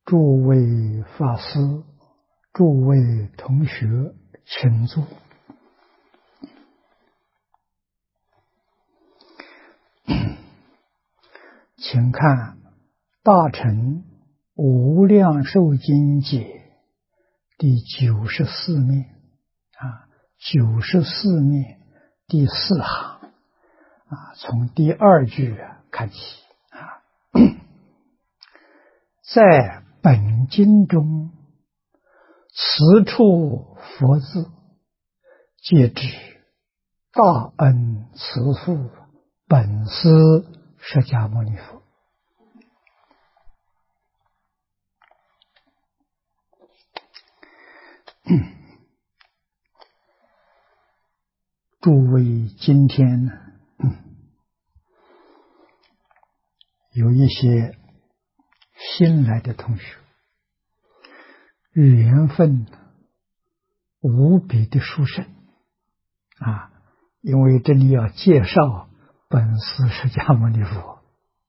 诸位法师、诸位同学，请坐。请看《大乘无量寿经解》第94面，94面第4行从第2句看起在本经中，此处佛字，皆指大恩慈父本师释迦牟尼佛。诸位今天有一些新来的同学，缘分无比的殊胜因为这里要介绍本师释迦牟尼佛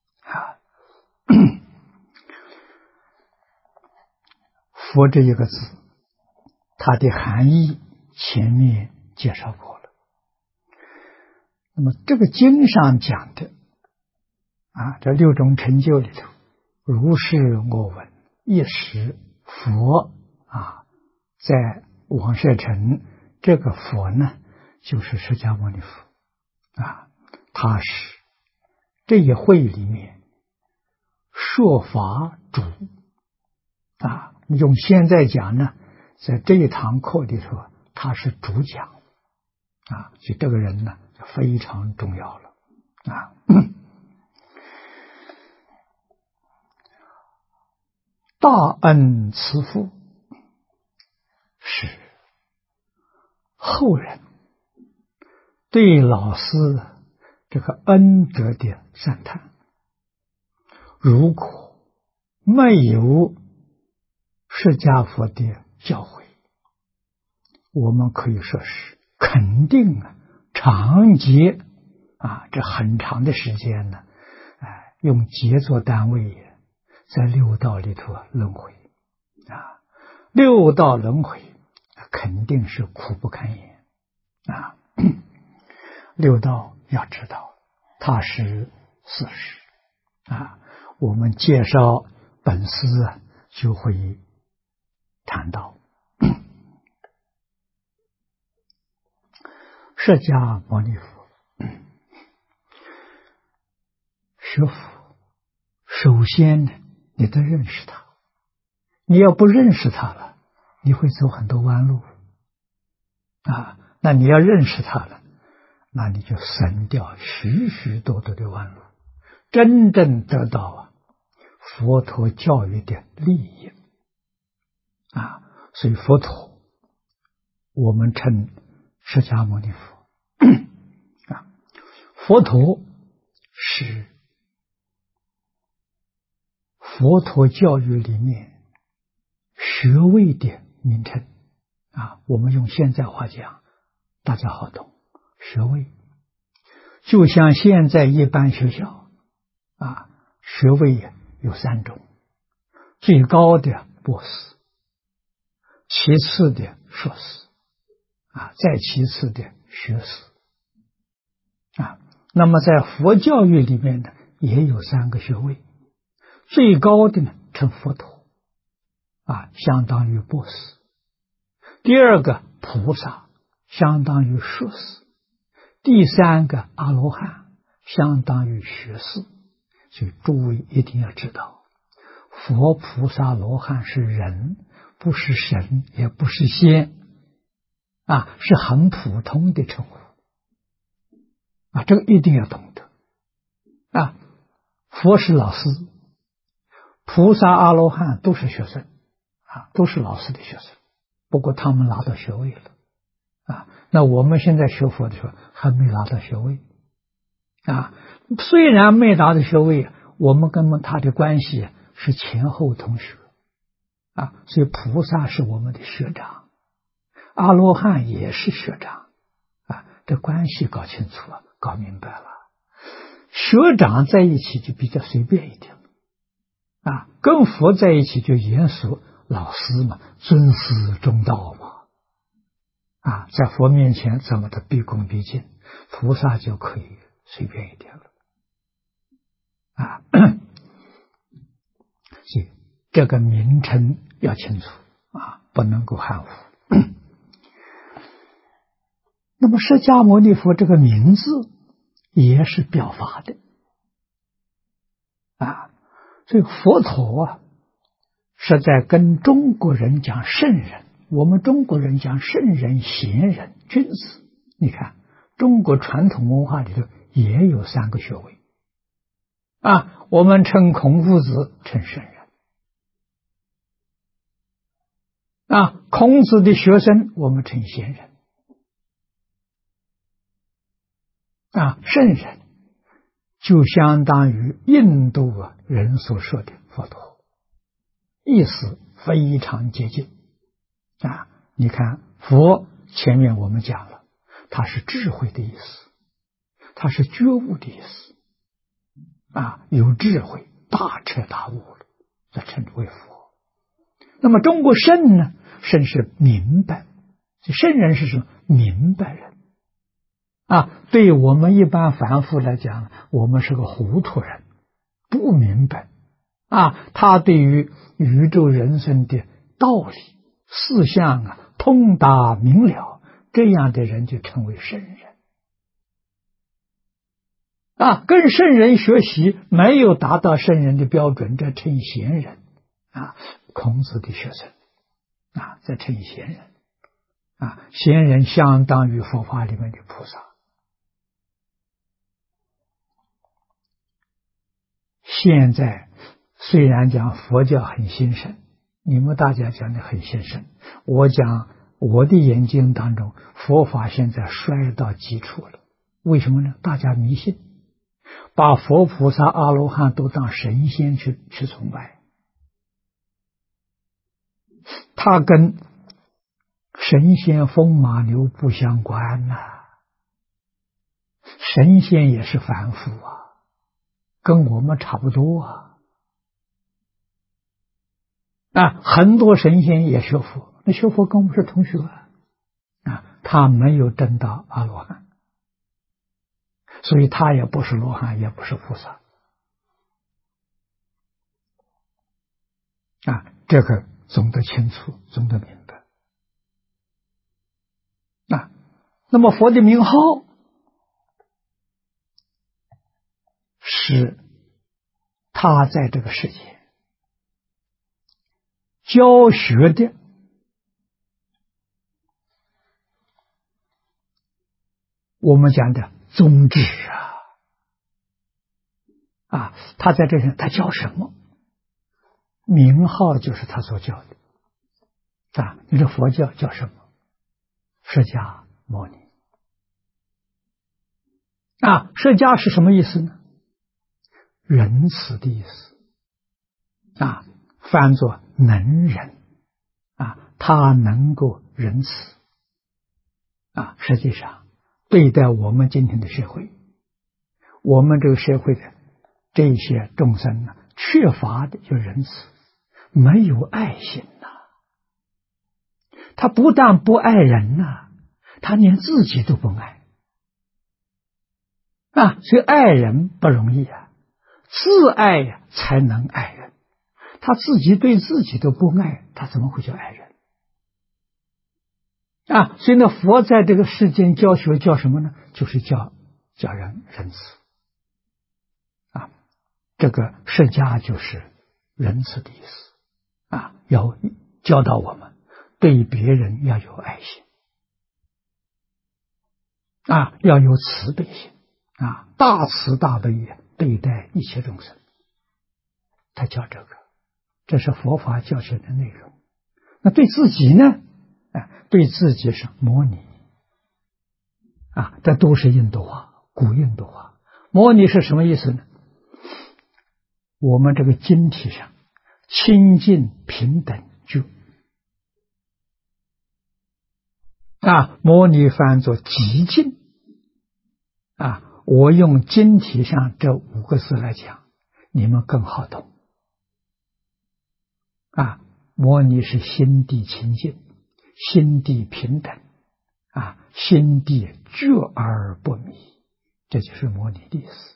佛这一个字，它的含义前面介绍过了。那么这个经上讲的这6种成就里头，如是我闻，一时佛在王舍城，这个佛呢就是释迦牟尼佛他是这一会里面说法主用现在讲呢，在这一堂课里头他是主讲所以这个人呢就非常重要了大恩慈父是后人对老师这个恩德的赞叹。如果没有释迦佛的教诲，我们可以说是肯定长劫这很长的时间呢用劫做单位在六道里头轮回六道轮回肯定是苦不堪言六道要知道它是事实我们介绍本师就会谈到释迦牟尼佛学佛，首先呢你得认识他，你要不认识他了，你会走很多弯路那你要认识他了，那你就省掉许许多多的弯路，真正得到佛陀教育的利益所以佛陀我们称释迦牟尼佛佛陀是佛陀教育里面学位的名称我们用现在话讲大家好懂，学位就像现在一般学校学位有3种，最高的博士，其次的硕士再其次的学士那么在佛教育里面呢也有3个学位，最高的呢称佛陀相当于博士，第2个菩萨相当于硕士，第3个阿罗汉相当于学士。所以诸位一定要知道，佛菩萨罗汉是人，不是神，也不是仙是很普通的称呼这个一定要懂得佛是老师，菩萨阿罗汉都是学生都是老师的学生，不过他们拿到学位了那我们现在学佛的时候还没拿到学位虽然没拿到学位，我们跟他的关系是前后同学所以菩萨是我们的学长，阿罗汉也是学长这关系搞清楚了，搞明白了，学长在一起就比较随便一点跟佛在一起就严肃，老师嘛，尊师重道嘛，在佛面前怎么的毕恭毕敬，菩萨就可以随便一点了。所以这个名称要清楚不能够含糊。那么释迦牟尼佛这个名字也是表法的所以佛陀是在跟中国人讲圣人。我们中国人讲圣人、贤人、君子，你看中国传统文化里头也有3个学位我们称孔夫子称圣人孔子的学生我们称贤人圣人就相当于印度人所说的佛陀，意思非常接近你看佛前面我们讲了，它是智慧的意思，它是觉悟的意思有智慧，大彻大悟了，这称之为佛。那么中国圣呢，圣是明白，圣人是什么？明白人对我们一般凡夫来讲，我们是个糊涂人，不明白他对于宇宙人生的道理事项通达明了，这样的人就称为圣人跟圣人学习没有达到圣人的标准，这称贤人孔子的学生这称贤人贤人相当于佛法里面的菩萨。现在虽然讲佛教很兴盛，你们大家讲的很兴盛，我讲我的眼睛当中佛法现在衰到极处了。为什么呢？大家迷信，把佛菩萨阿罗汉都当神仙去崇拜，他跟神仙风马牛不相关神仙也是凡夫跟我们差不多很多神仙也学佛，那学佛跟我们是同学他没有证到阿罗汉，所以他也不是罗汉，也不是菩萨这个总得清楚，总得明白那么佛的名号是他在这个世界教学的我们讲的宗旨他在这里他教什么？名号就是他所教的你说佛教叫什么？释迦牟尼释迦是什么意思呢？仁慈的意思翻作能仁他能够仁慈实际上对待我们今天的社会，我们这个社会的这些众生缺乏的就仁慈，没有爱心他不但不爱人他连自己都不爱所以爱人不容易自爱才能爱人，他自己对自己都不爱，他怎么会叫爱人所以呢，佛在这个世间教学叫什么呢？就是叫人仁慈这个释迦就是仁慈的意思要教导我们对别人要有爱心要有慈悲心大慈大悲对待一切众生，他教这个，这是佛法教学的内容。那对自己呢？对自己是模拟这都是印度话，古印度话。模拟是什么意思呢？我们这个经体上清净平等觉模拟翻作极静我用经体上这5个字来讲，你们更好懂啊，模拟是心地清净，心地平等，啊，心地觉而不迷，这就是模拟的意思。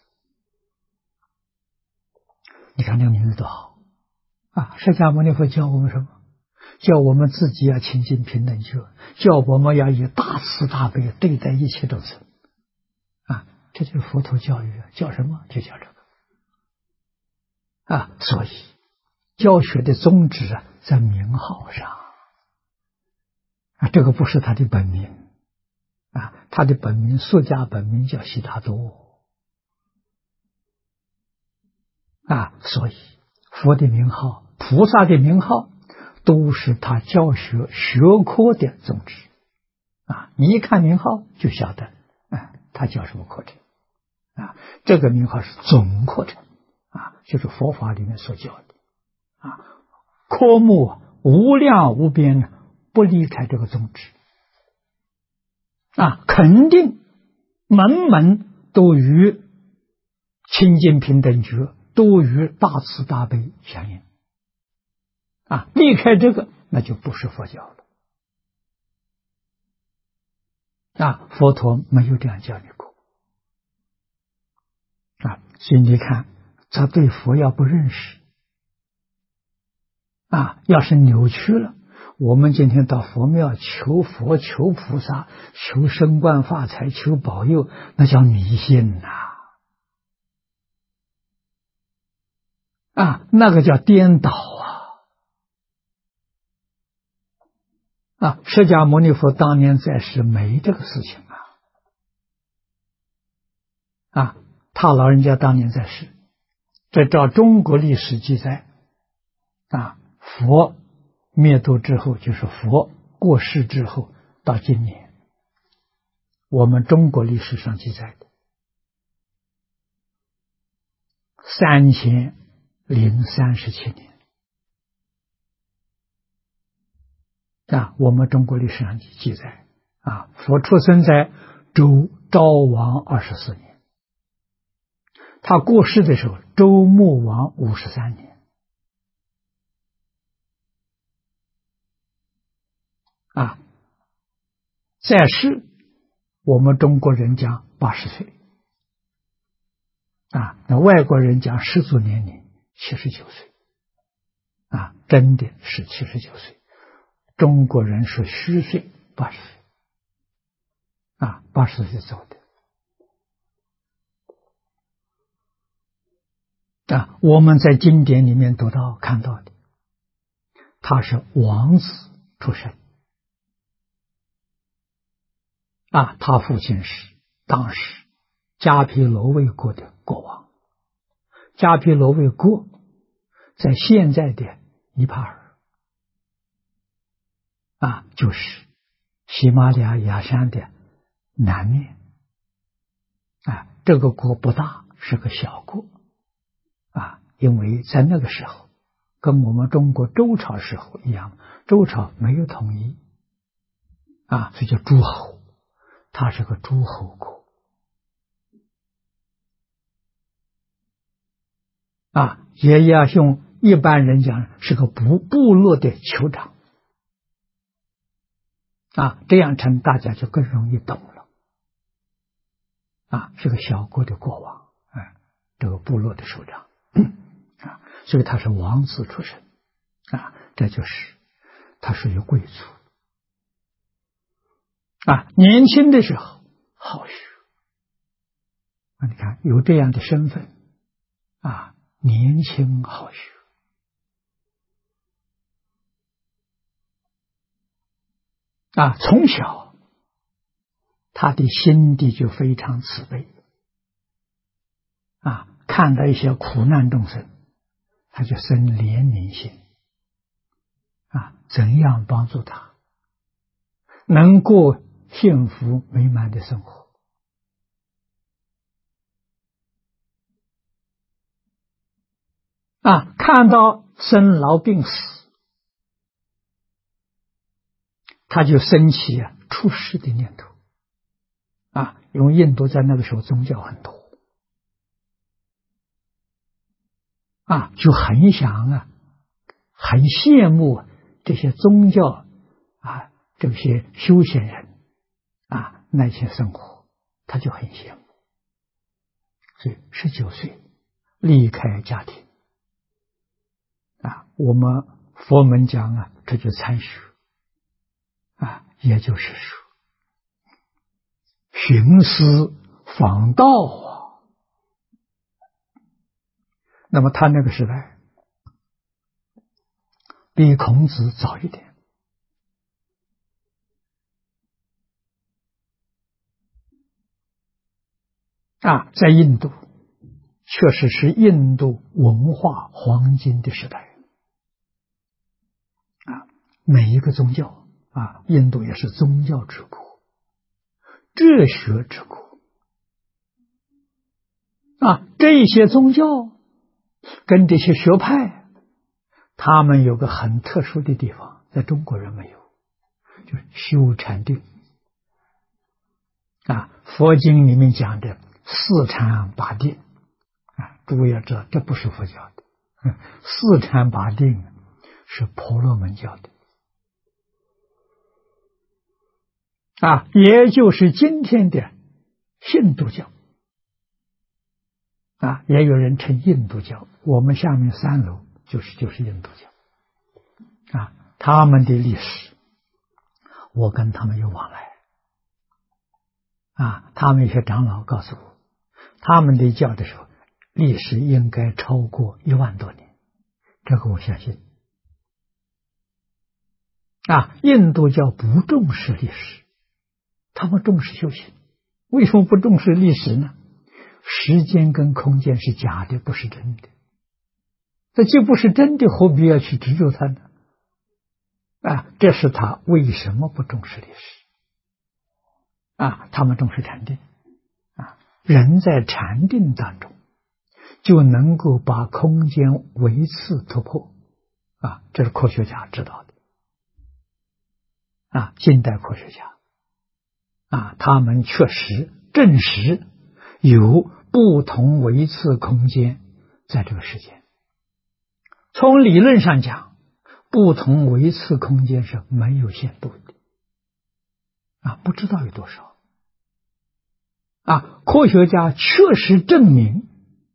你看这个名字多好啊！释迦牟尼佛教我们什么？叫我们自己要清净平等觉，叫我们要以大慈大悲对待一切众生啊！这就是佛陀教育，叫什么？就叫这个啊！所以教学的宗旨啊，在名号上啊，这个不是他的本名啊，他的本名xuất家本名叫悉达多啊，所以佛的名号、菩萨的名号，都是他教学学科的宗旨啊。你一看名号就晓得，他叫什么课程啊？这个名号是总课程啊，就是佛法里面所教的啊，科目无量无边，不离开这个宗旨啊，肯定门门都与清净平等觉，都与大慈大悲相应啊，离开这个那就不是佛教了啊，佛陀没有这样教你过啊，所以你看他对佛要不认识啊，要是扭曲了，我们今天到佛庙求佛、求菩萨、求升官发财、求保佑，那叫迷信啊，那个叫颠倒啊！释迦牟尼佛当年在世没这个事情啊，他老人家当年在世，这照中国历史记载啊，佛灭度之后，就是佛过世之后，到今年，我们中国历史上记载的3037年啊，我们中国历史上记载啊，佛出生在周昭王24年，他过世的时候，周穆王53年啊，在世我们中国人讲80岁啊，那外国人讲世俗年龄79岁啊，真的是79岁。中国人是虚岁80岁啊，80岁走的啊。我们在经典里面读到看到的，他是王子出身啊，他父亲是当时迦毗罗卫国的国王。迦毗罗卫国在现在的尼泊尔啊，就是喜马拉雅雅山的南面啊，这个国不大，是个小国啊，因为在那个时候跟我们中国周朝时候一样，周朝没有统一啊，所以叫诸侯，它是个诸侯国啊，也要用一般人讲是个部落的酋长啊，这样称大家就更容易懂了啊，是个小国的国王，这个部落的首长啊，所以他是王子出身啊，这就是他属于贵族啊，年轻的时候好学啊，你看有这样的身份啊，年轻好学啊，从小他的心地就非常慈悲啊，看到一些苦难众生，他就生怜悯心啊，怎样帮助他能过幸福美满的生活啊，看到生老病死，他就升起出世的念头啊，因为印度在那个时候宗教很多啊，就很想很羡慕这些宗教这些修行人那些生活，他就很羡慕。所以19岁离开家庭我们佛门讲这就参学也就是说寻思访道那么他那个时代比孔子早一点在印度确实是印度文化黄金的时代每一个宗教印度也是宗教之国，哲学之国这些宗教跟这些学派，他们有个很特殊的地方，在中国人没有，就是修禅定佛经里面讲的四禅八定诸位要知道，这不是佛教的，四禅八定是婆罗门教的也就是今天的印度教也有人称印度教，我们下面3楼就是印度教他们的历史我跟他们有往来他们一些长老告诉我，他们的教的时候历史应该超过1万多年，这个我相信印度教不重视历史，他们重视修行。为什么不重视历史呢？时间跟空间是假的，不是真的。这既不是真的，何必要去执着它呢？这是他为什么不重视历史他们重视禅定人在禅定当中就能够把空间维次突破这是科学家知道的近代科学家他们确实证实有不同维次空间在这个世界。从理论上讲，不同维次空间是没有限度的不知道有多少科学家确实证明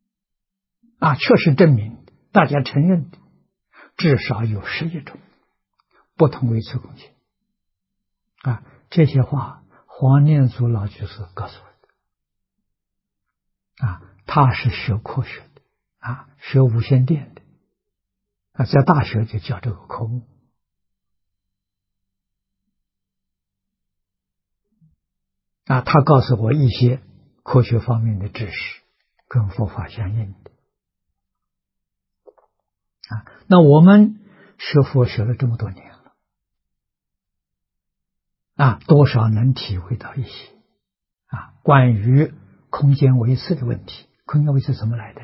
大家承认的至少有11种不同维次空间这些话黄念祖老居士告诉我的他是学科学的学无线电的在大学就教这个科目他告诉我一些科学方面的知识跟佛法相应的那我们学佛学了这么多年了多少能体会到一些关于空间维次的问题。空间维次怎么来的？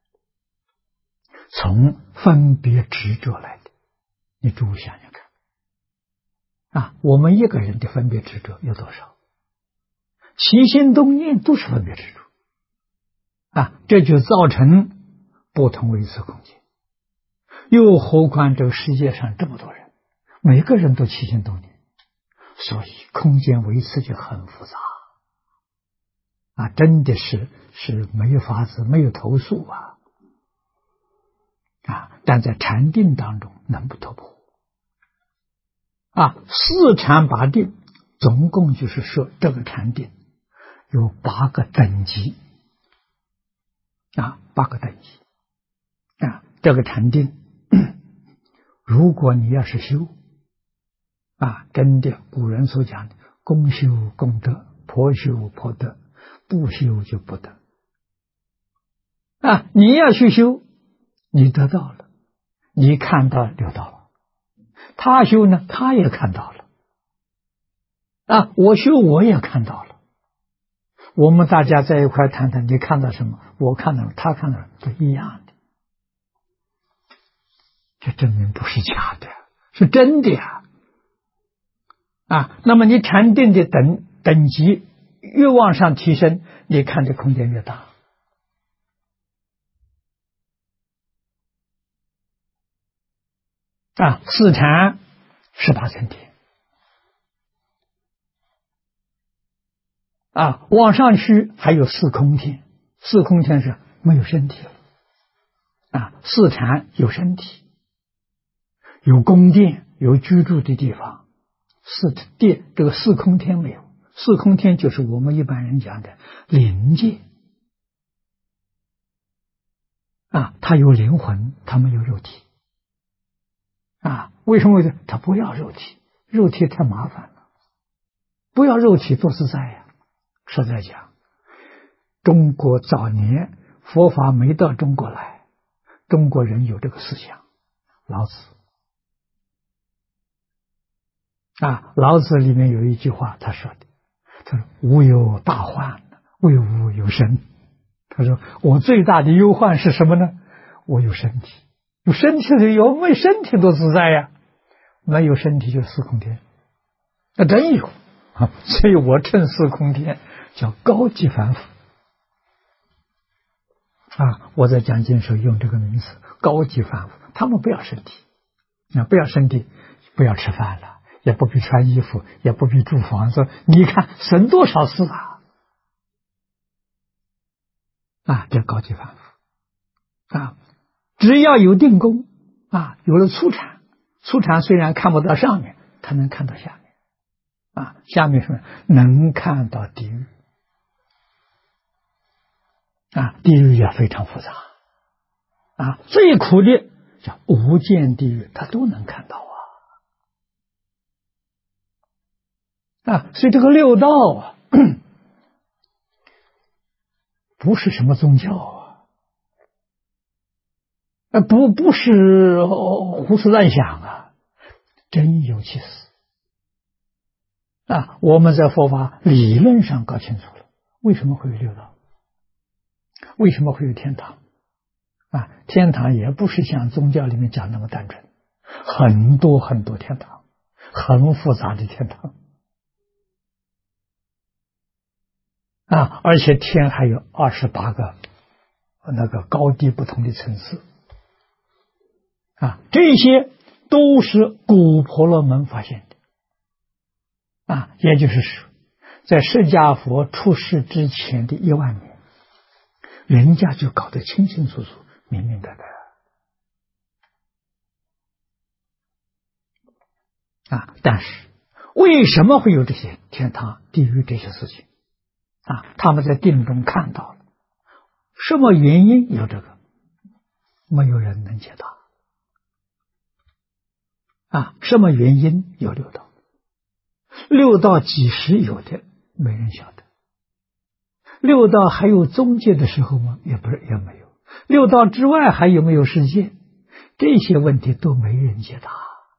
从分别执着来的。你诸位想想看我们一个人的分别执着有多少？起心动念都是分别执着这就造成不同维次空间。又何况这个世界上这么多人，每个人都起心动念，所以空间维次就很复杂真的是没有法子，没有头绪但在禅定当中能不突破四禅八定总共就是说这个禅定有8个等级8个等级这个禅定如果你要是修真的古人所讲的公修公德，婆修婆德，不修就不得你要去修，你得到了，你看到就到了，他修呢，他也看到了我修我也看到了，我们大家在一块谈谈，你看到什么，我看到了，他看到了，都一样的，这证明不是假的，是真的那么你禅定的等级越往上提升，你看的空间越大四禅18层天往上去还有四空天，四空天是没有身体四禅有身体，有宫殿，有居住的地方。这个四空天没有，四空天就是我们一般人讲的灵界它有灵魂，它没有肉体为什么呢？它不要肉体，肉体太麻烦了，不要肉体多自在呀。实在讲，中国早年佛法没到中国来，中国人有这个思想。老子老子里面有一句话，他说的，他说吾有大患，为吾有身。他说我最大的忧患是什么呢？我有身体，有身体的有，没身体多自在呀。没有身体就四空天，那真有所以我称四空天叫高级凡夫我在讲经时候用这个名词，高级凡夫。他们不要身体不要身体，不要吃饭了，也不必穿衣服，也不必住房子，你看省多少事叫高级凡夫只要有定功有了初禅，初禅虽然看不到上面，他能看到下面下面什么？能看到地狱地狱也非常复杂最苦的叫无间地狱，他都能看到所以这个六道不是什么宗教不是胡思乱想真有其事我们在佛法理论上搞清楚了，为什么会有六道，为什么会有天堂天堂也不是像宗教里面讲那么单纯，很多很多天堂，很复杂的天堂而且天还有28个那个高低不同的层次这些都是古婆罗门发现的也就是说，在释迦佛出世之前的1万年，人家就搞得清清楚楚、明明白白但是为什么会有这些天堂、地狱这些事情他们在定中看到了，什么原因有这个？没有人能解答什么原因有六道？六道几时有的？没人晓得。六道还有中介的时候吗？也没有。六道之外还有没有世界？这些问题都没人解答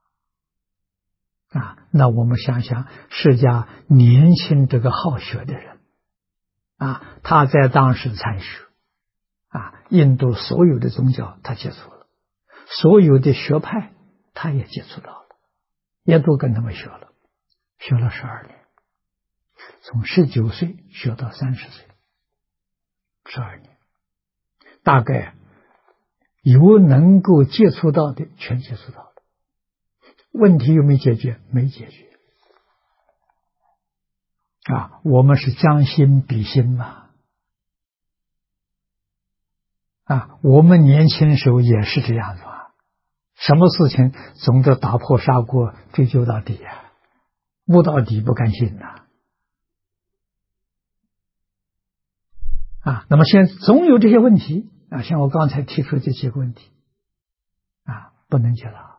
那我们想想，释迦年轻这个好学的人他在当时参学印度所有的宗教他接触了，所有的学派他也接触到了，也都跟他们学了12年，从19岁学到30岁，12年，大概有能够接触到的全接触到了，问题有没有解决？没解决我们是将心比心嘛我们年轻时候也是这样子什么事情总得打破砂锅追究到底不到底不甘心那么现在总有这些问题像我刚才提出这几个问题不能解答，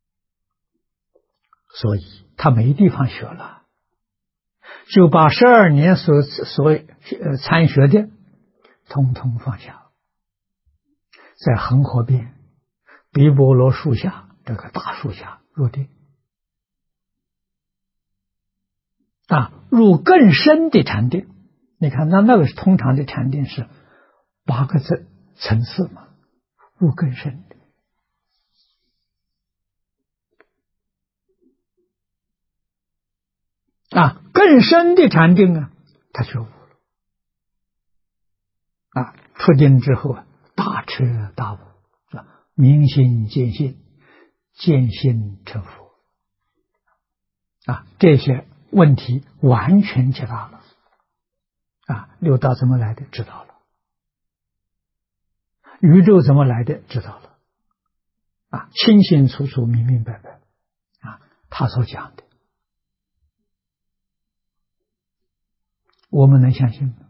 所以他没地方学了，就把12年所参学的统统放下，在恒河边毗婆罗树下，这个大树下入定入更深的禅定。你看那个通常的禅定是8个层次嘛，入更深的更深的禅定他学悟了出定之后大彻大悟明心见性， 见性成佛这些问题完全解答了六道怎么来的知道了，宇宙怎么来的知道了清清楚楚明明白白他所讲的我们能相信吗？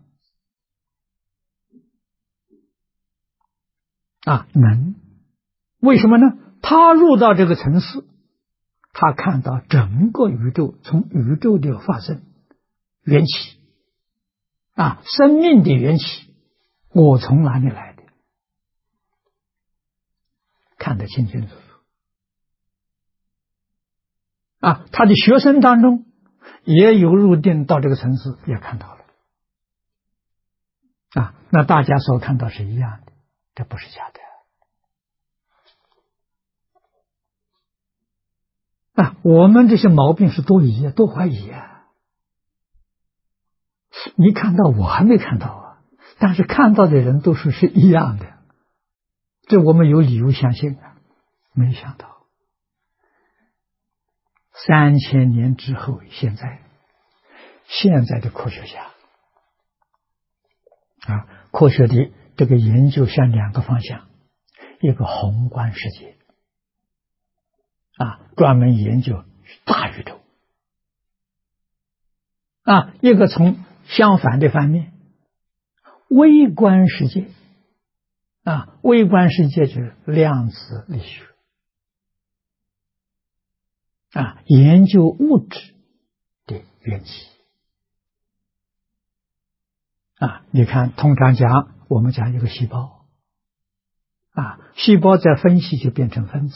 能。为什么呢？他入到这个层次，他看到整个宇宙，从宇宙的发生缘起生命的缘起，我从哪里来的，看得清清楚楚他的学生当中也有入定到这个层次，也看到了那大家所看到是一样的，这不是假的我们这些毛病是多疑多怀疑你看到我还没看到但是看到的人都说是一样的，这我们有理由相信没想到3000年之后，现在的科学家科学的这个研究向2个方向，一个宏观世界专门研究大宇宙一个从相反的方面，微观世界微观世界就是量子力学研究物质的缘起你看通常讲我们讲一个细胞细胞再分析就变成分子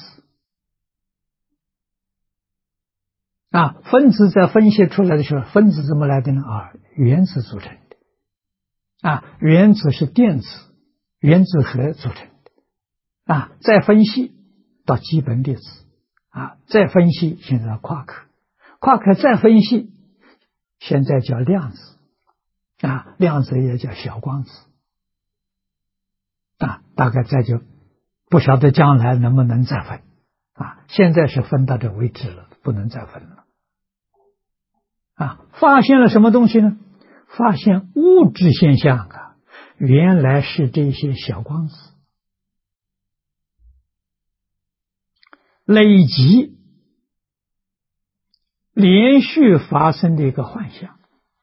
分子在分析出来的时候，分子怎么来的呢？原子组成的原子是电子原子核组成的再分析到基本粒子再分析现在夸克再分析现在叫量子量子也叫小光子大概再就不晓得将来能不能再分现在是分到这为止了，不能再分了发现了什么东西呢？发现物质现象原来是这些小光子累积连续发生的一个幻象。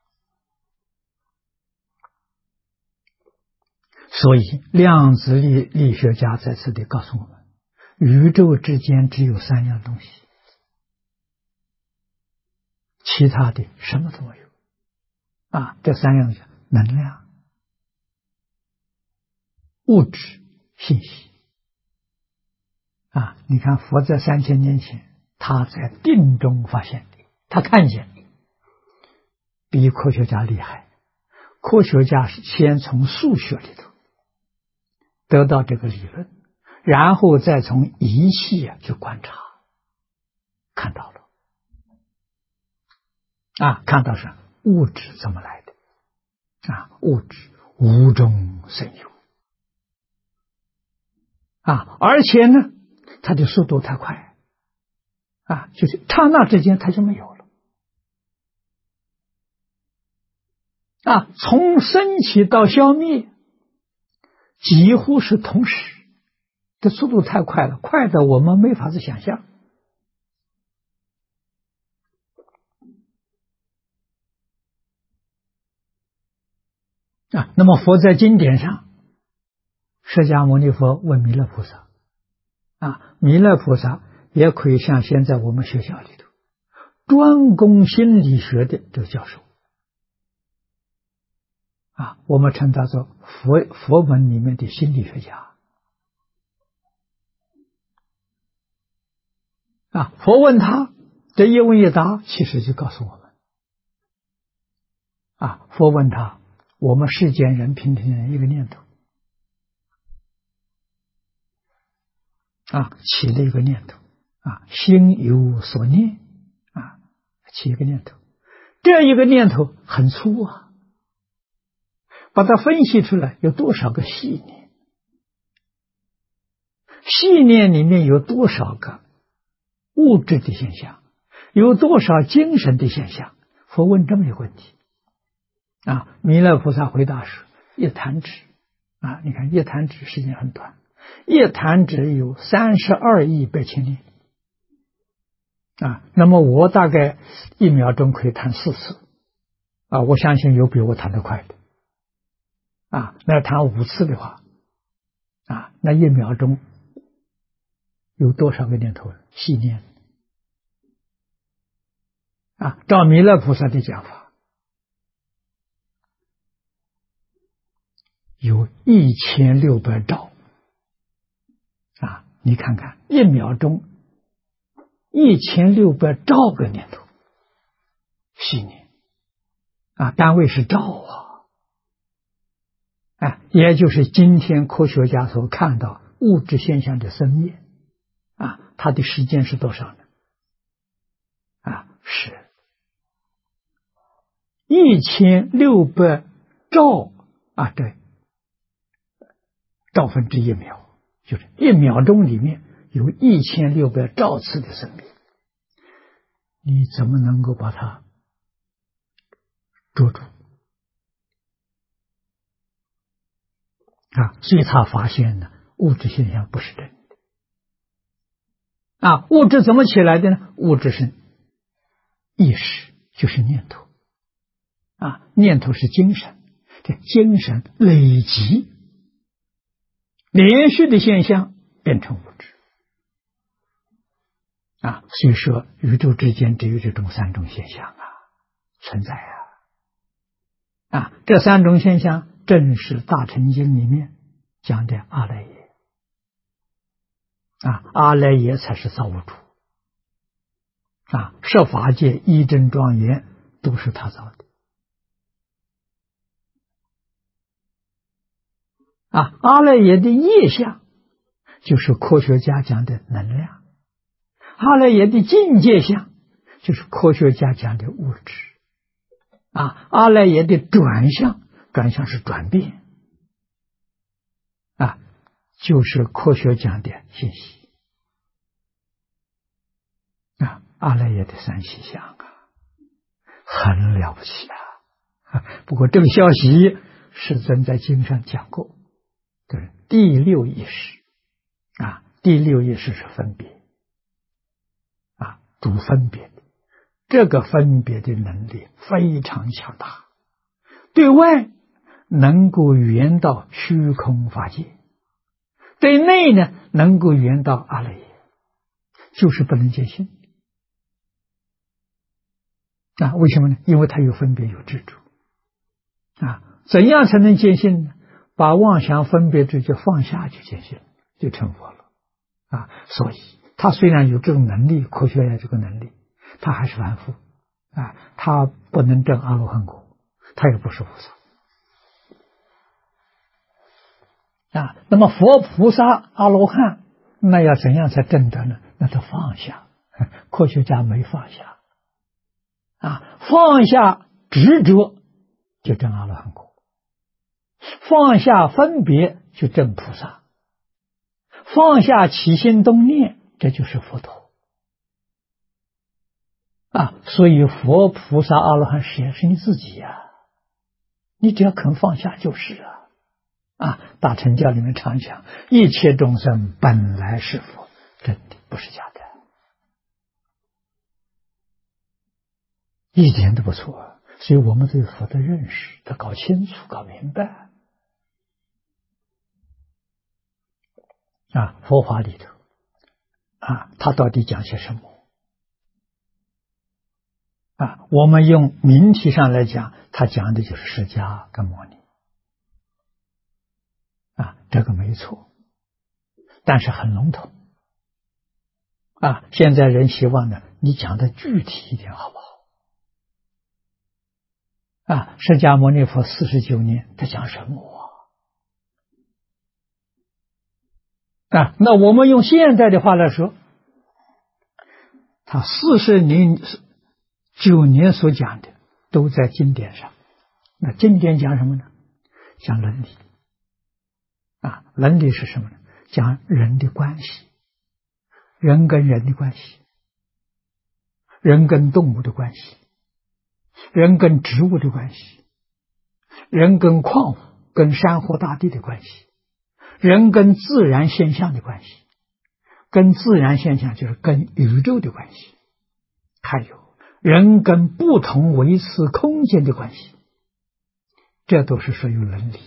所以量子力学家在此地告诉我们，宇宙之间只有3样东西，其他的什么都没有这3样叫能量、物质、信息你看佛在3000年前他在定中发现的，他看见比科学家厉害。科学家是先从数学里头得到这个理论，然后再从仪器去观察，看到了看到是物质怎么来的物质无中生有而且呢它的速度太快就是刹那之间它就没有了从升起到消灭几乎是同时，这速度太快了，快的我们没法子想象那么佛在经典上，释迦牟尼佛问弥勒菩萨弥勒菩萨也可以像现在我们学校里头专攻心理学的这个教授我们称他做佛门里面的心理学家佛问他这一问一答，其实就告诉我们佛问他，我们世间人平平人一个念头起了一个念头心有所念起一个念头，这一个念头很粗把它分析出来有多少个细念，细念里面有多少个物质的现象，有多少精神的现象？佛问这么一个问题弥勒菩萨回答是一弹指你看一弹指时间很短，一弹指有32亿8千年那么我大概1秒钟可以弹4次我相信有比我弹得快的那弹5次的话那1秒钟有多少个念头细念照弥勒菩萨的讲法，有1600兆你看看1秒钟1600兆个念头细念单位是兆也就是今天科学家所看到物质现象的生灭它的时间是多少呢？是1600兆对，兆分之1秒，就是1秒钟里面有1600兆次的生命，你怎么能够把它捉住所以他发现呢，物质现象不是真的物质怎么起来的呢？物质是意识，就是念头念头是精神，这精神累积连续的现象变成物质所以说宇宙之间只有这种3种现象存在这3种现象正是大乘经里面讲的阿赖耶阿赖耶才是造物主设法界一真庄严都是他造的阿赖耶的业相就是科学家讲的能量，阿赖耶的境界相就是科学家讲的物质阿赖耶的转向是转变就是科学讲的信息阿赖耶的3细相很了不起不过这个消息世尊在经上讲过，对，第6意识第6意识是分别主分别的，这个分别的能力非常强大，对外能够圆到虚空法界，对内呢能够圆到阿赖耶，就是不能见性为什么呢？因为它有分别有执着怎样才能见性呢？把妄想分别执着放下就见性，就成佛了所以他虽然有这种能力，科学家这个能力，他还是凡夫他不能证阿罗汉果，他也不是菩萨那么佛菩萨阿罗汉那要怎样才证得呢？那他放下，科学家没放下放下执着就证阿罗汉果，放下分别就证菩萨，放下起心动念，这就是佛陀所以佛菩萨阿罗汉是你自己你只要肯放下就是大乘教里面常讲一切众生本来是佛，真的不是假的，一点都不错所以我们对佛的认识要搞清楚搞明白佛法里头他到底讲些什么我们用名题上来讲，他讲的就是释迦跟牟尼这个没错，但是很笼统现在人希望呢你讲的具体一点好不好释迦牟尼佛49年他讲什么那我们用现在的话来说，他49年所讲的都在经典上。那经典讲什么呢？讲伦理伦理是什么呢？讲人的关系，人跟人的关系人跟动物的关系，人跟植物的关系，人跟矿物、跟山河大地的关系，人跟自然现象的关系，跟自然现象就是跟宇宙的关系，还有人跟不同维次空间的关系，这都是属于伦理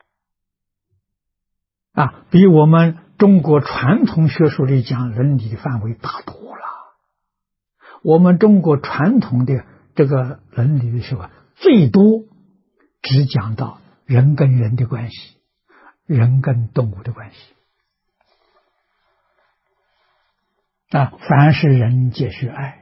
比我们中国传统学术里讲伦理的范围大多了。我们中国传统的这个伦理的时候，最多只讲到人跟人的关系，人跟动物的关系凡是人皆须爱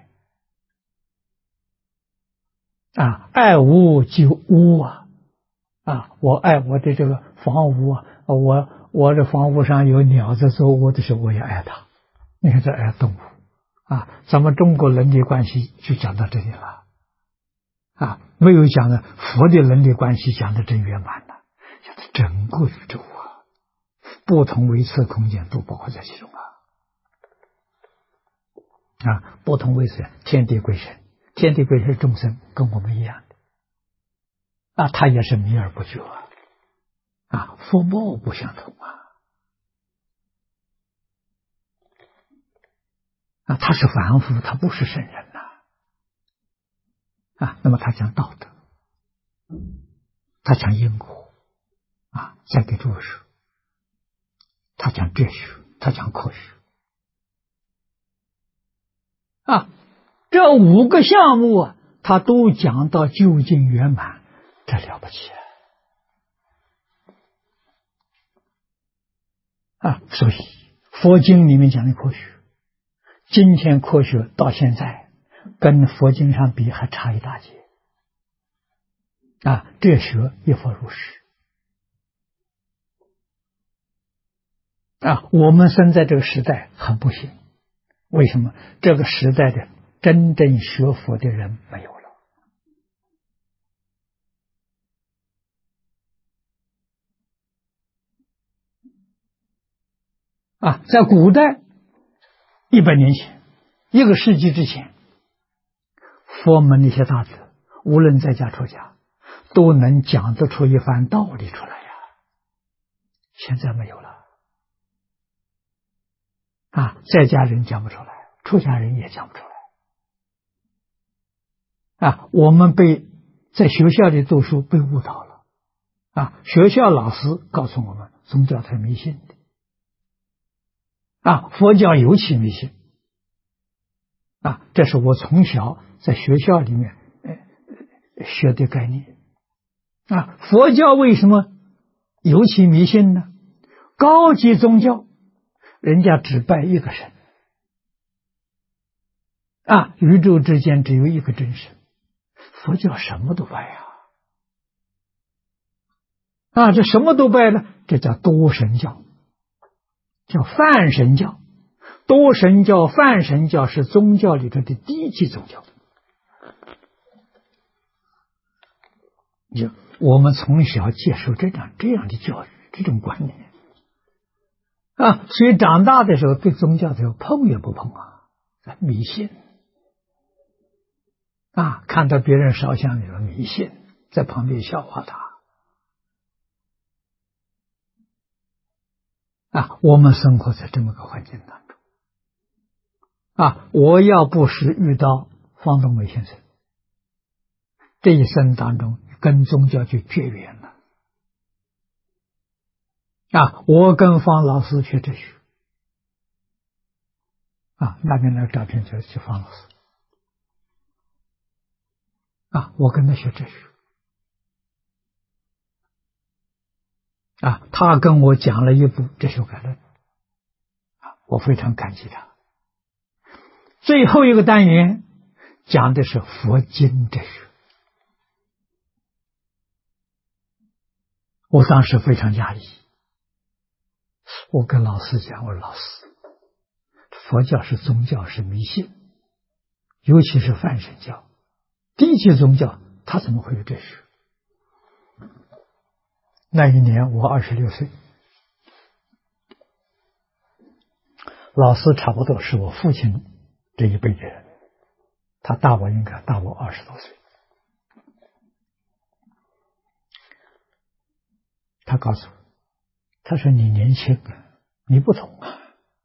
爱无就无我爱我的这个房屋我的房屋上有鸟在做窝的时候，我也爱它。你看这爱动物咱们中国伦理关系就讲到这里了没有讲的佛的伦理关系讲的真圆满了，讲的整个宇宙不同维次空间都包括在其中不同维次，天地鬼神，天地鬼神众生跟我们一样的他也是迷而不觉福报不相同他是凡夫，他不是圣人那么他讲道德，他讲因果再给诸事，他讲哲学，他讲科学这5个项目他都讲到究竟圆满，这了不起所以佛经里面讲的科学，今天科学到现在跟佛经上比还差一大截哲学亦复如是我们生在这个时代很不幸，为什么？这个时代的真正学佛的人没有了在古代100年前1个世纪之前，佛门那些大德无论在家出家都能讲得出一番道理出来现在没有了在家人讲不出来，出家人也讲不出来我们在学校里读书被误导了学校老师告诉我们宗教才迷信的佛教尤其迷信这是我从小在学校里面学的概念佛教为什么尤其迷信呢？高级宗教人家只拜一个神宇宙之间只有一个真神，佛教什么都拜这什么都拜呢？这叫多神教，叫泛神教。多神教、泛神教是宗教里头的低级宗教。我们从小接受这样的教育，这种观念所以长大的时候对宗教就碰也不碰迷信看到别人烧香有迷信，在旁边笑话他我们生活在这么个环境当中我要不是遇到方东美先生，这一生当中跟宗教就绝缘了我跟方老师学哲学那边那个照片就是方老师我跟他学哲学他跟我讲了一部哲学概论我非常感激他。最后一个单元讲的是佛经哲学，我当时非常压抑，我跟老师讲，我说老师，佛教是宗教，是迷信，尤其是泛神教，低级宗教，他怎么会有哲学？那一年我26岁，老师差不多是我父亲这一辈的人， 他大我20多岁。他告诉我，他说你年轻啊，你不懂啊。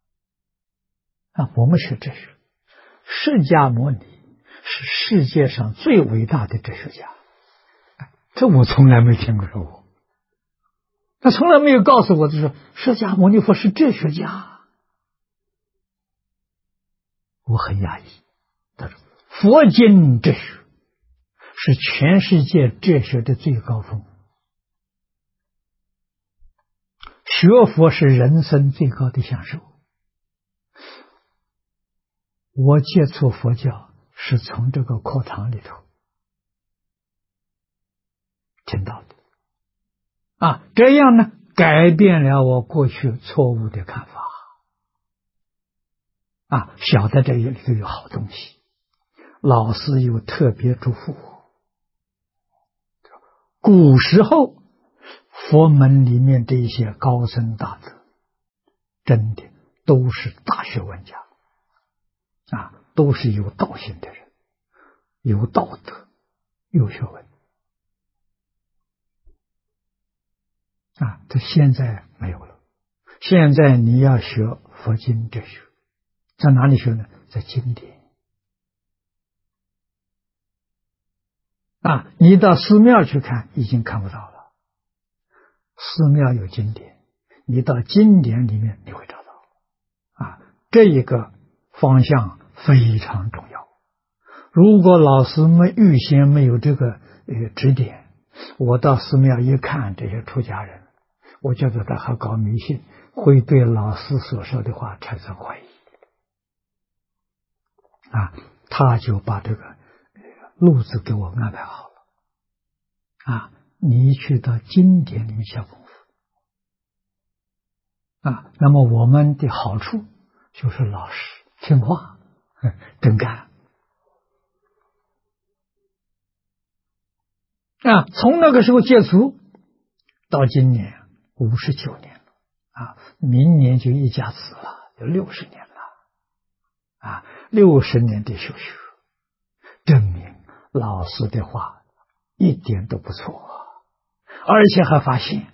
我们学哲学，释迦牟尼是世界上最伟大的哲学家，这我从来没听说过。他从来没有告诉我，就说释迦牟尼佛是哲学家，我很讶异。他说佛经哲学是全世界哲学的最高峰，学佛是人生最高的享受。我接触佛教是从这个课堂里头听到的这样呢，改变了我过去错误的看法晓得这里头有好东西。老师又特别嘱咐我，古时候佛门里面的一些高僧大德，真的都是大学问家都是有道心的人，有道德，有学问这现在没有了。现在你要学佛经哲学，在哪里学呢？在经典你到寺庙去看，已经看不到了。寺庙有经典，你到经典里面你会找到这一个方向非常重要。如果老师们预先没有这个指点，我到寺庙一看这些出家人，我觉得他还搞迷信，会对老师所说的话产生怀疑他就把这个路子给我安排好了你去到经典里面下功夫那么我们的好处就是老实听话真干从那个时候戒除到今年59年了明年就一甲子了，就60年了60年的修学，证明老师的话一点都不错而且还发现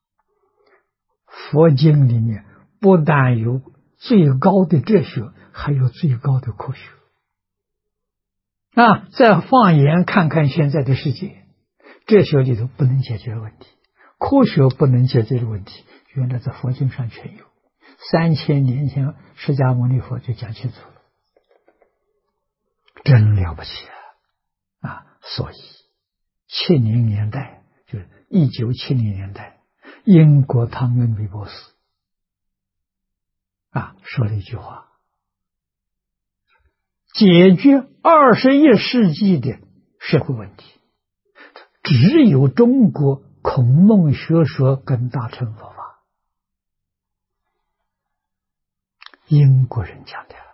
佛经里面不但有最高的哲学，还有最高的科学再放眼看看现在的世界，哲学里头不能解决问题，科学不能解决的问题，原来在佛经上全有。3000年前释迦牟尼佛就讲清楚了，真了不起所以70年代，就是1970年代，英国汤恩比博士说了一句话，解决21世纪的社会问题，只有中国孔孟学说跟大乘佛法。英国人讲的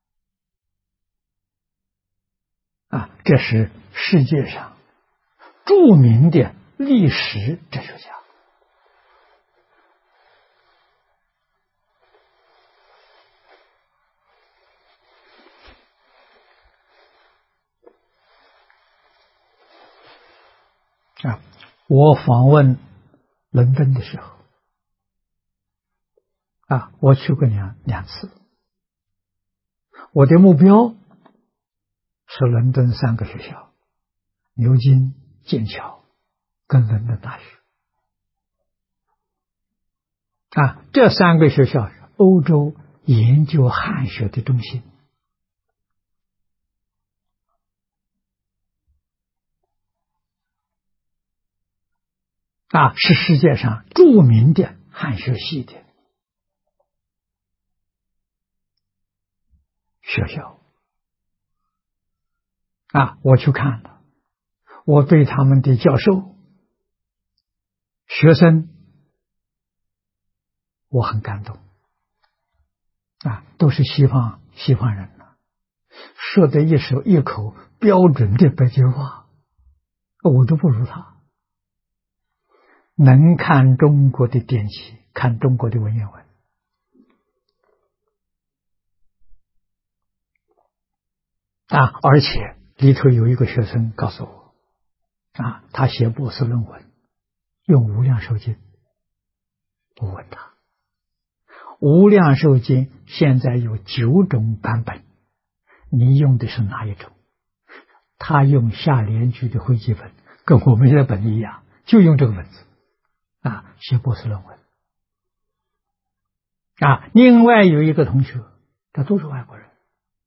这是世界上著名的历史哲学家我访问伦敦的时候我去过两次，我的目标是伦敦3个学校，牛津、剑桥跟伦敦大学这3个学校是欧洲研究汉学的中心是世界上著名的汉学系的学校我去看了，我对他们的教授、学生我很感动都是西方人说的一口标准的北京话，我都不如他。能看中国的典籍，看中国的文言文而且里头有一个学生告诉我，他写博士论文用无量寿经。我问他，无量寿经现在有9种版本，你用的是哪一种？他用下联句的汇集本，跟我们的本一样，就用这个本子写博士论文。另外有一个同学，他都是外国人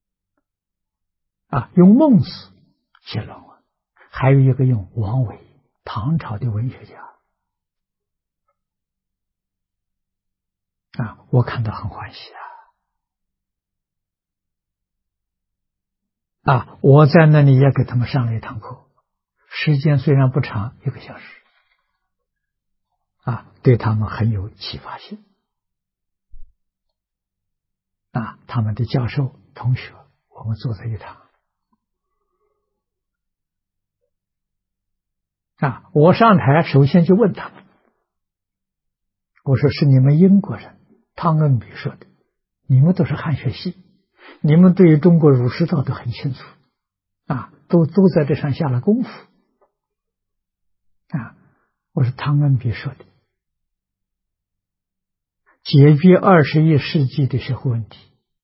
用孟子写论文，还有一个用王维，唐朝的文学家我看到很欢喜我在那里也给他们上了一堂课，时间虽然不长，1个小时对他们很有启发性他们的教授同学，我们坐在一堂我上台首先就问他们，我说是你们英国人汤恩比说的，你们都是汉学系，你们对于中国儒释道都很清楚都在这上下了功夫我说汤恩比说的，解决21世纪的社会问题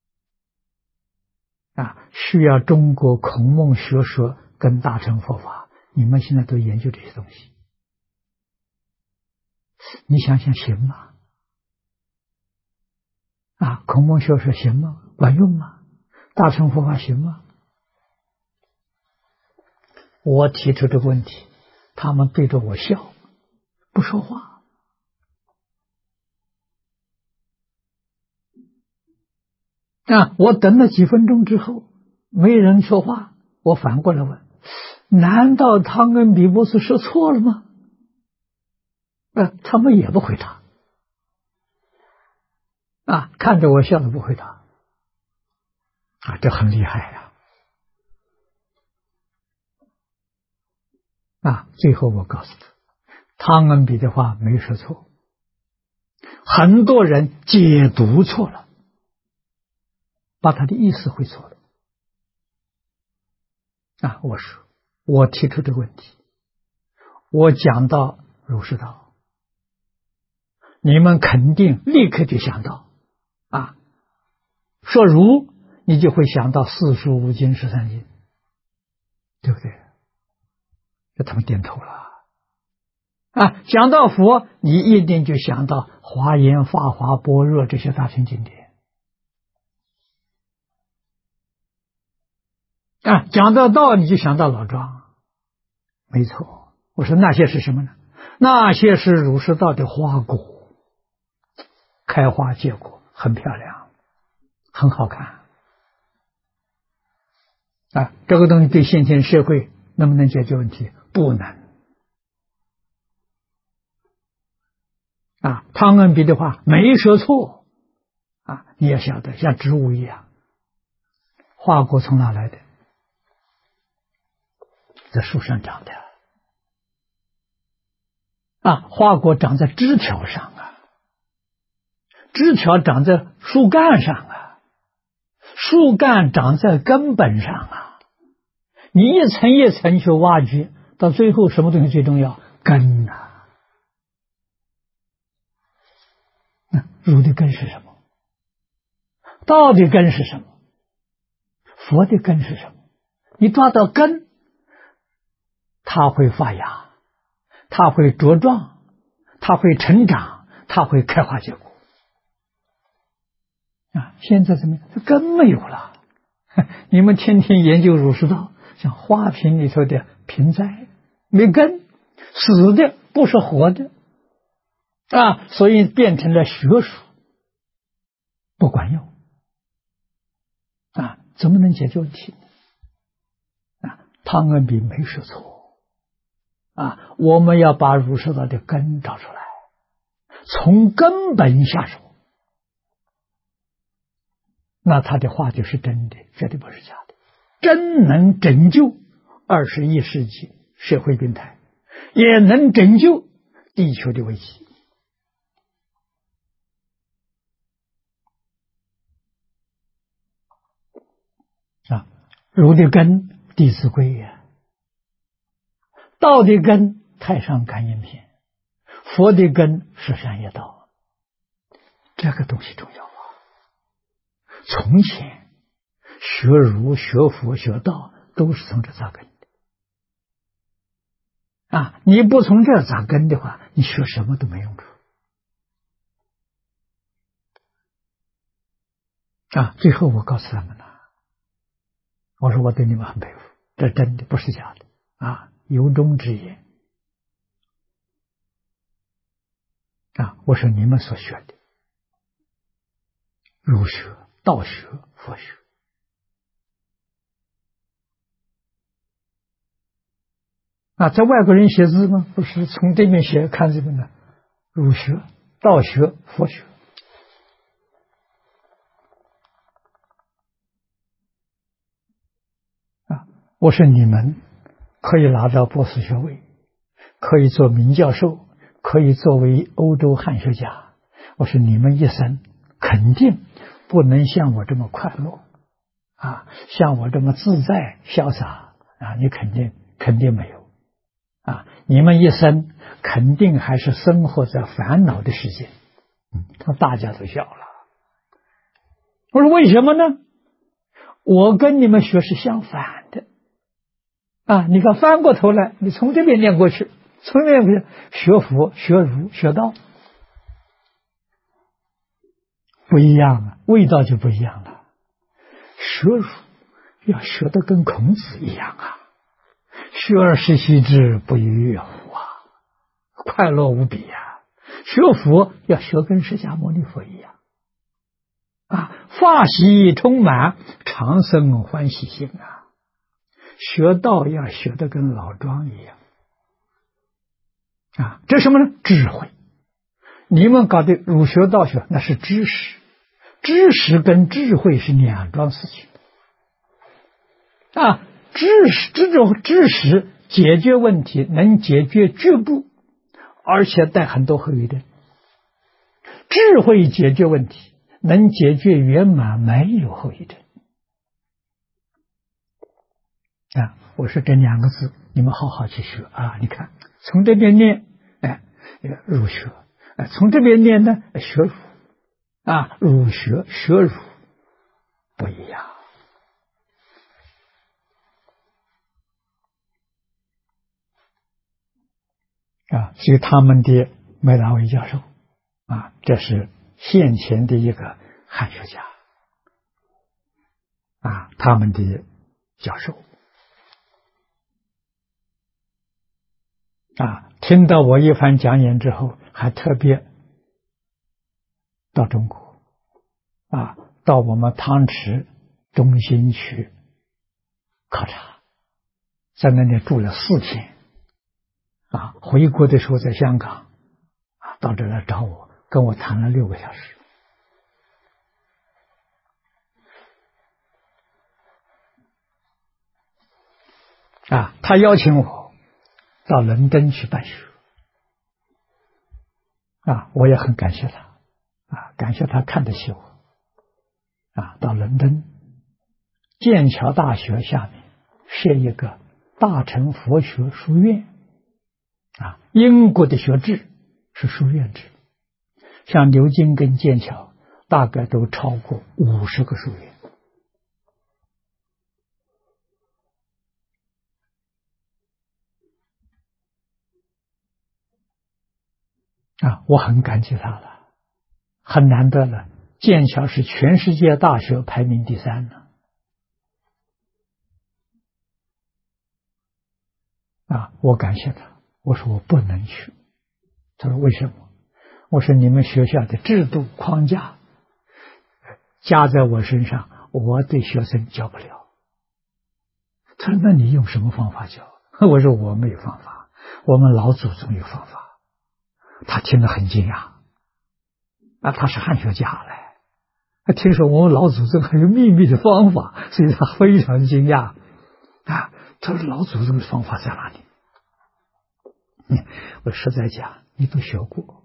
需要中国孔孟学说跟大乘佛法，你们现在都研究这些东西，你想想行吗？孔孟学说行吗？管用吗？大乘佛法行吗？我提出这个问题，他们对着我笑，不说话我等了几分钟之后，没人说话，我反过来问，难道汤恩比博士说错了吗？他们也不回答看着我笑了不回答这很厉害最后我告诉他，汤恩比的话没说错，很多人解读错了，把他的意思会错了我说我提出这个问题，我讲到儒释道，你们肯定立刻就想到说儒你就会想到四书五经13经，对不对？这他们点头了讲到佛，你一定就想到华严、法华、般若这些大乘经典讲到道，你就想到老庄，没错。我说那些是什么呢？那些是儒释道的花果，开花结果，很漂亮，很好看这个东西对现今社会能不能解决问题？不能汤恩比的话没说错你也晓得，像植物一样，花果从哪来的？在树上长的花果长在枝条上枝条长在树干上树干长在根本上你一层一层去挖掘，到最后什么东西最重要？根儒的根是什么？道的根是什么？佛的根是什么？你抓到根，它会发芽，它会茁壮，它会成长，它会开花结果现在怎么样？根没有了你们天天研究儒释道，像花瓶里头的瓶栽没根，死的不是活的所以变成了学术，不管用怎么能解决问题汤恩比没说错我们要把儒释道的根找出来，从根本下手，那他的话就是真的，绝对不是假的，真能拯救21世纪社会病态，也能拯救地球的危机儒的根《弟子规》呀，道的根《太上感应篇》，佛的根《十善业道》。这个东西重要啊！从前学儒、学佛、学道，都是从这扎根的啊！你不从这扎根的话，你学什么都没用处啊！最后我告诉他们了，我说我对你们很佩服，这真的不是假的啊，由衷之言啊！我说你们所学的儒学、道学、佛学啊，在外国人写字吗？不是从这边写看这边的，儒学、道学、佛学啊！我说你们可以拿到博士学位，可以做名教授，可以作为欧洲汉学家。我说你们一生肯定不能像我这么快乐啊，像我这么自在潇洒啊，你肯定没有啊！你们一生肯定还是生活在烦恼的世界。他大家都笑了。我说为什么呢？我跟你们学是相反的啊！你看翻过头来，你从这边念过去，从那边学佛、学儒、学道，不一样啊，味道就不一样了。学儒要学得跟孔子一样啊，学而时习之，不亦说乎啊，快乐无比呀！学佛要学跟释迦牟尼佛一样啊，法喜充满，长生欢喜心啊。学道要学得跟老庄一样啊，这什么呢？智慧。你们搞的儒学道学那是知识，知识跟智慧是两桩事情啊。这种知识解决问题能解决局部，而且带很多后遗症。智慧解决问题能解决圆满，没有后遗症啊。我说这两个字你们好好去学啊！你看从这边念儒学，从这边念呢学儒啊，儒学学儒不一样啊。所以他们的麦达维教授啊，这是现前的一个汉学家啊，他们的教授啊，听到我一番讲演之后，还特别到中国啊，到我们汤池中心去考察，在那里住了4天啊。回国的时候在香港啊，到这来找我，跟我谈了6个小时啊。他邀请我到伦敦去办学啊，我也很感谢他啊，感谢他看得起我啊。到伦敦剑桥大学下面设一个大乘佛学书院啊，英国的学制是书院制，像牛津跟剑桥大概都超过50个书院啊，我很感激他了，很难得了。剑桥是全世界大学排名第3呢啊，我感谢他。我说我不能去，他说为什么？我说你们学校的制度框架加在我身上，我对学生教不了。他说那你用什么方法教？我说我没有方法，我们老祖宗有方法。他听得很惊讶啊，他是汉学家嘞，他听说我们老祖宗还有秘密的方法，所以他非常惊讶啊。他说老祖宗的方法在哪里？我实在讲你都学过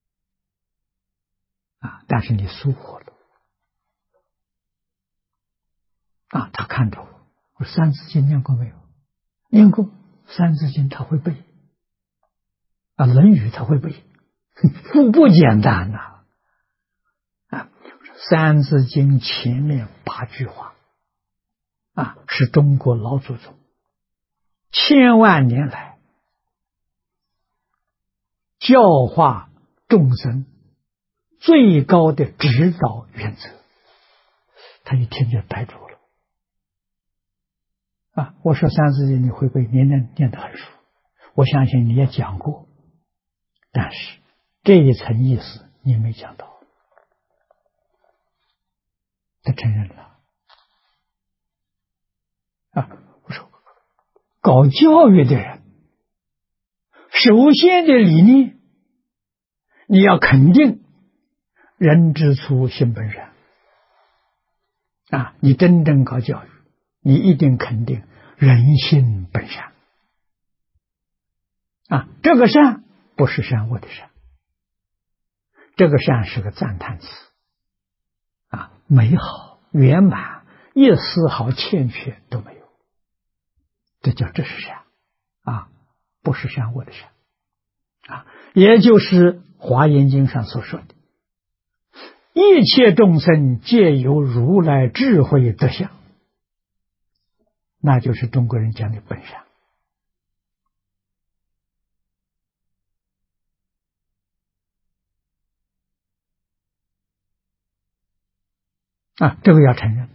啊，但是你疏忽了啊。他看着我， 我说《三字经》念过没有？念过，《三字经》他会背，论语》他会背，不简单呐！《三字经》前面8句话是中国老祖宗千万年来教化众生最高的指导原则，他一听就呆住了。我说《三字经》你会背，你念得很熟，我相信你也讲过，但是这一层意思你没讲到。他承认了。我说搞教育的人，首先的理念，你要肯定人之初性本善。你真正搞教育，你一定肯定人性本善。这个善不是善恶的善，这个善是个赞叹词。美好圆满，一丝毫欠缺都没有，这是善不是善恶的善也就是《华严经》上所说的一切众生皆由如来智慧德相，那就是中国人讲的本善。这个要承认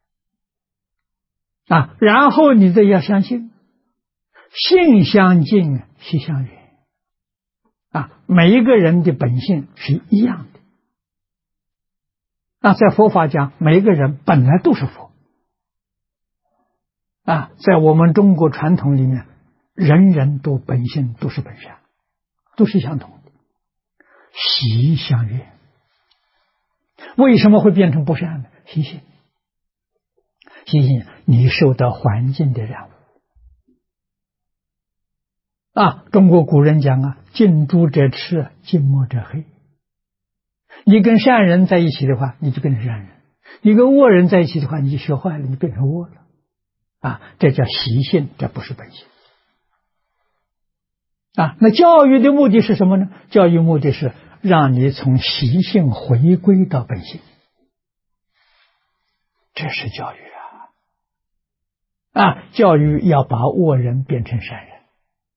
然后你这要相信，性相近，习相远每一个人的本性是一样的在佛法讲，每一个人本来都是佛在我们中国传统里面，人人都本性都是本善，都是相同的，习相远。为什么会变成不善呢？习性，你受到环境的染污中国古人讲近朱者赤，近墨者黑。你跟善人在一起的话，你就变成善人；你跟恶人在一起的话，你就学坏了，你变成恶了这叫习性，这不是本性那教育的目的是什么呢？教育目的是让你从习性回归到本性，这是教育教育要把恶人变成善人，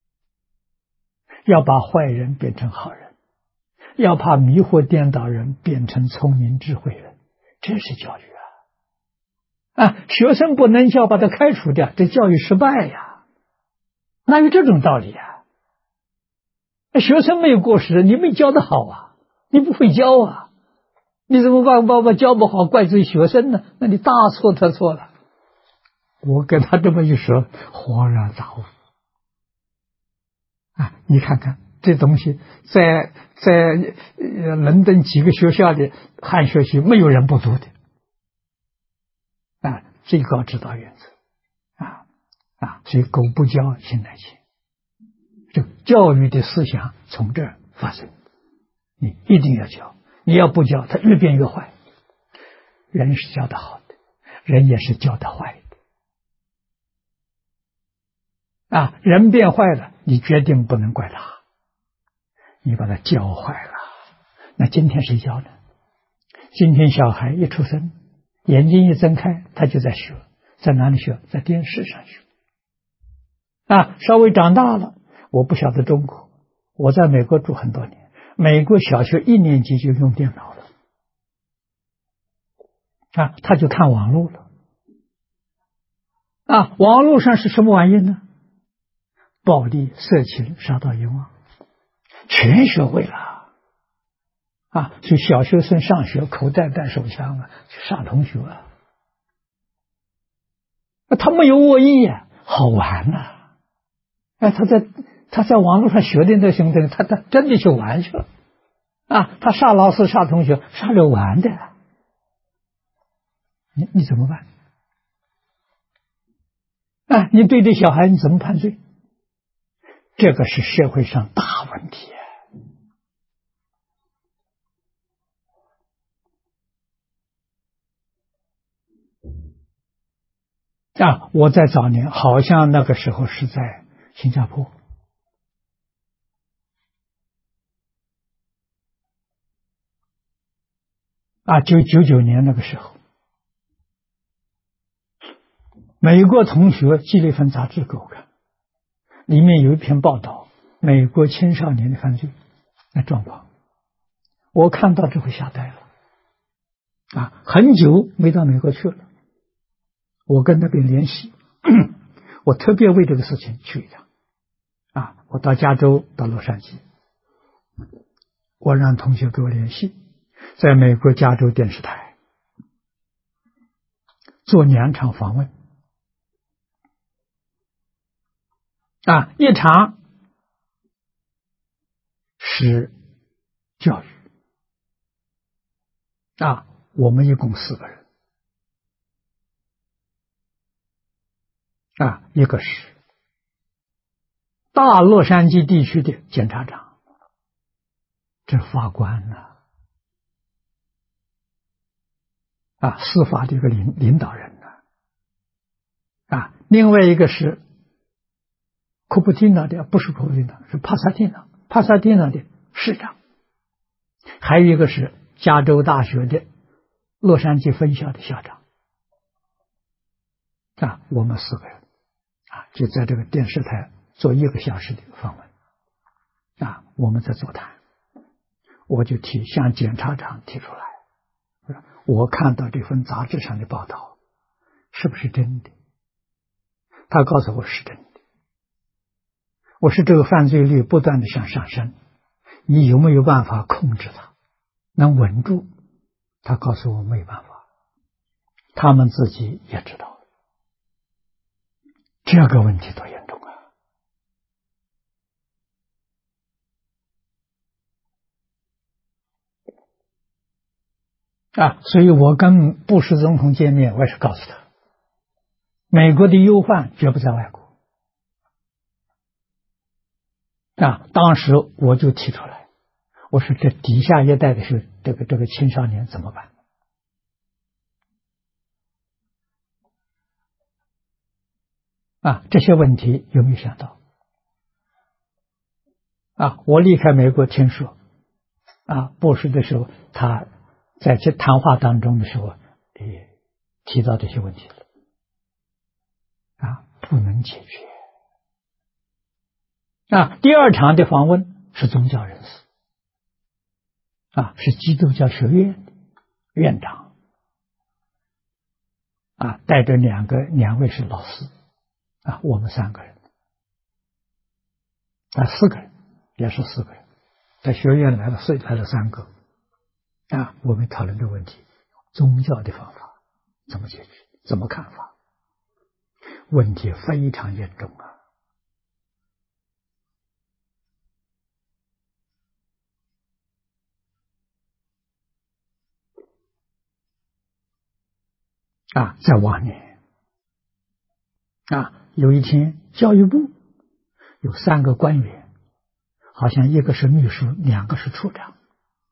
要把坏人变成好人，要把迷惑颠倒人变成聪明智慧人，这是教育学生不能教，把他开除掉，这教育失败呀，哪有这种道理学生没有过失，你没教得好你不会教你怎么把教不好怪罪学生呢？那你大错特错了。我跟他这么一说，恍然大悟你看看这东西在伦敦几个学校的汉学习没有人不读的最高指导原则所以狗不教，性乃迁。这教育的思想从这儿发生，你一定要教，你要不教，他越变越坏。人是教的好的，人也是教的坏的人变坏了，你决定不能怪他，你把他教坏了。那今天谁教呢？今天小孩一出生，眼睛一睁开，他就在学，在哪里学？在电视上学稍微长大了，我不晓得中国，我在美国住很多年，美国小学1年级就用电脑了他就看网络了网络上是什么玩意呢？暴力、色情、杀盗淫妄，全学会了所以小学生上学口袋带手枪去杀同学他没有恶意好玩他在网络上学的那兄弟，他真的去玩去了他杀老师杀同学，杀着玩的你怎么办你对这小孩你怎么判罪？这个是社会上大问题我在早年好像那个时候是在新加坡99年那个时候，美国同学寄了一份杂志给我看，里面有一篇报道美国青少年的犯罪的状况，我看到之后吓呆了。很久没到美国去了，我跟那边联系，我特别为这个事情去一趟。我到加州，到洛杉矶，我让同学给我联系，在美国加州电视台做2场访问。一场是教育，我们一共4个人，一个是大洛杉矶地区的检察长，这法官司法的一个领导人另外一个是库布蒂纳的，不是库布蒂纳，是帕萨蒂纳的市长，还有一个是加州大学的洛杉矶分校的校长。我们4个人就在这个电视台做1个小时的访问。我们在座谈，我就向检察长提出来，我看到这份杂志上的报道是不是真的？他告诉我是真的。我说这个犯罪率不断的向上升，你有没有办法控制它，能稳住？他告诉我没办法，他们自己也知道这个问题多严重所以我跟布什总统见面，我也是告诉他，美国的忧患绝不在外国。当时我就提出来，我说这底下一代的是这个青少年怎么办？这些问题有没有想到？我离开美国听说，布什的时候，他在这谈话当中的时候也提到这些问题了，不能解决。第2场的访问是宗教人士，是基督教学院的院长，带着两位是老师，我们3个人，4个人，也是4个人，在学院来了3个，我们讨论这个问题，宗教的方法怎么解决，怎么看法？问题非常严重在往年有一天教育部有3个官员，好像1个是秘书，2个是处长，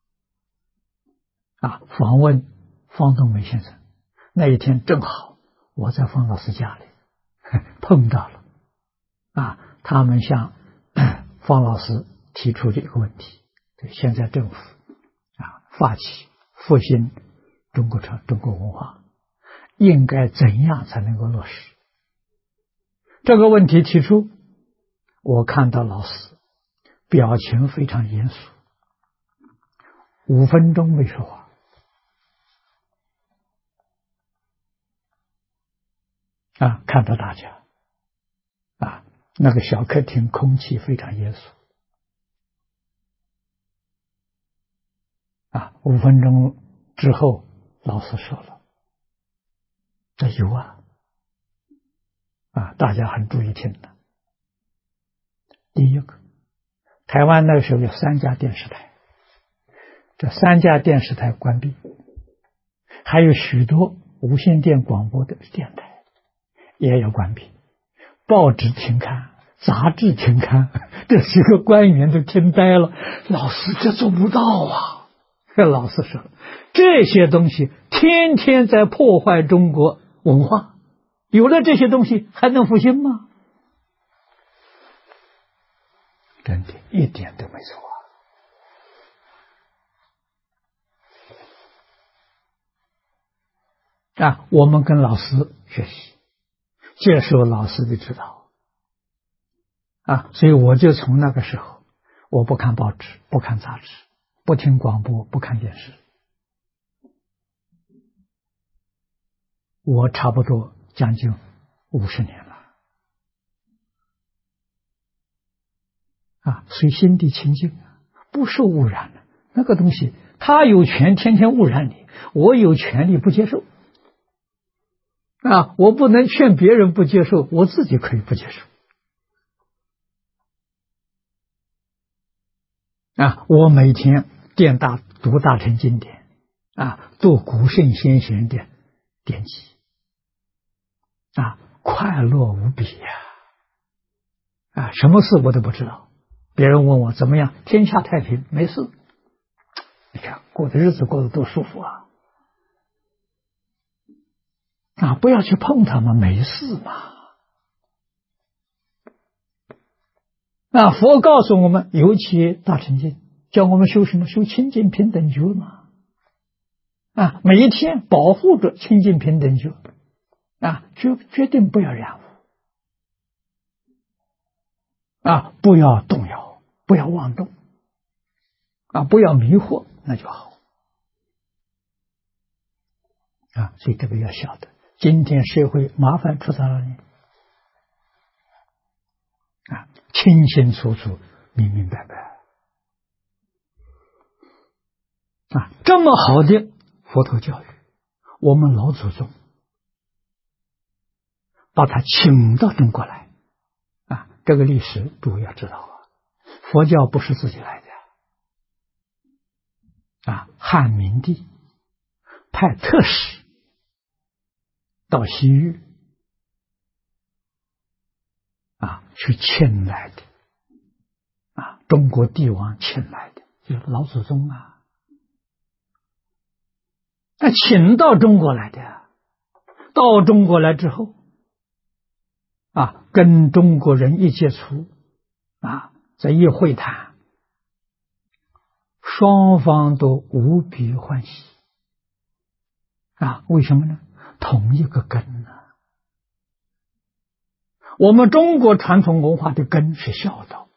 访问方东梅先生。那一天正好我在方老师家里碰到了，他们向方老师提出这个问题，现在政府发起复兴中国文化，应该怎样才能够落实这个问题提出？我看到老师表情非常严肃，5分钟没说话。看到大家那个小客厅空气非常严肃5分钟之后，老师说了，这有大家很注意听的。第一个，台湾那个时候有3家电视台，这3家电视台关闭，还有许多无线电广播的电台也要关闭，报纸停刊，杂志停刊，这几个官员都听呆了。老师，这做不到老师说，这些东西天天在破坏中国文化有了这些东西，还能复兴吗？真的，一点都没错我们跟老师学习，接受老师的指导所以我就从那个时候，我不看报纸，不看杂志，不听广播，不看电视。我差不多将近50年了所以心地清净，不受污染了。那个东西，他有权天天污染你，我有权利不接受我不能劝别人不接受，我自己可以不接受我每天读大乘经典读古圣先贤的典籍快乐无比什么事我都不知道。别人问我怎么样，天下太平，没事。你看过的日子过得多舒服不要去碰他们，没事嘛。佛告诉我们，尤其大乘经叫我们修什么？修清净平等觉嘛。每一天保护着清净平等觉决定不要染污不要动摇，不要妄动不要迷惑，那就好所以这个要晓得，今天社会麻烦出在哪里清清楚楚，明明白白这么好的佛陀教育，我们老祖宗把它请到中国来这个历史诸位要知道佛教不是自己来的汉明帝派特使到西域去请来的中国帝王请来的，就是老祖宗请到中国来的到中国来之后跟中国人一接触在一会谈，双方都无比欢喜为什么呢？同一个根我们中国传统文化的根是孝道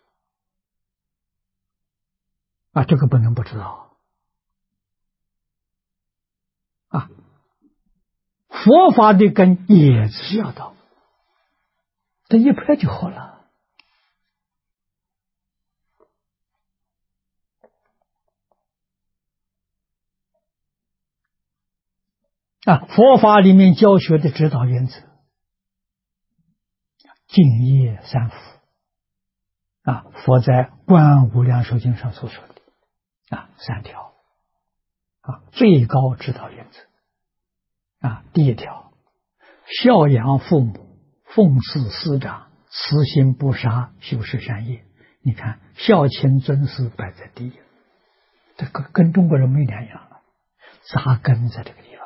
这个不能不知道佛法的根也是孝道，这一拍就好了佛法里面教学的指导原则，敬业三福佛在观无量寿经上所说的3条最高指导原则第一条，孝养父母，奉事师长，慈心不杀，修持善业。你看孝亲尊师摆在第一，这个跟中国人没两样扎根在这个地方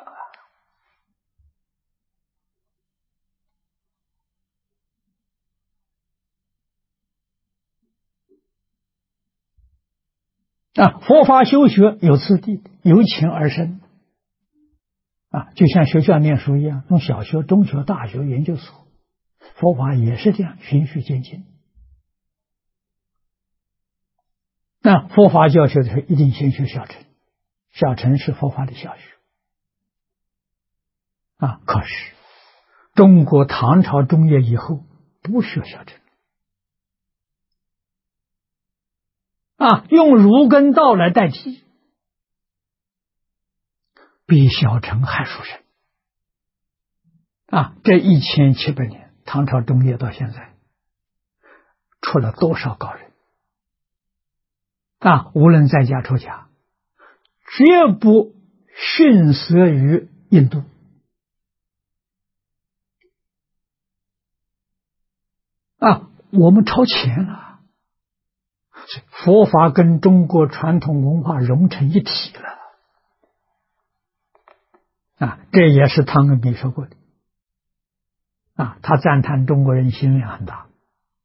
佛法修学有次第，由浅而深就像学校念书一样，从小学、中学、大学、研究所，佛法也是这样循序渐进佛法教学的时候一定先学小乘，小乘是佛法的小学可是中国唐朝中叶以后不学小乘用儒根道来代替，比小乘还殊胜这1700年唐朝中叶到现在出了多少高人无论在家出家，绝不逊色于印度我们超前了，佛法跟中国传统文化融成一体了这也是汤恩比说过的他赞叹中国人心量很大，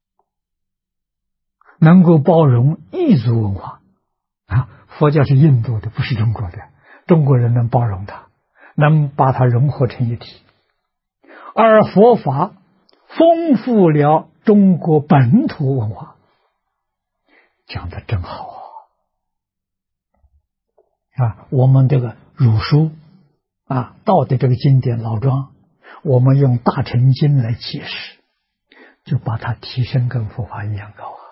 能够包容异族文化。佛教是印度的，不是中国的，中国人能包容它，能把它融合成一体。而佛法丰富了中国本土文化，讲得真好我们这个儒书道的这个经典老庄，我们用大乘经来解释，就把它提升跟佛法一样高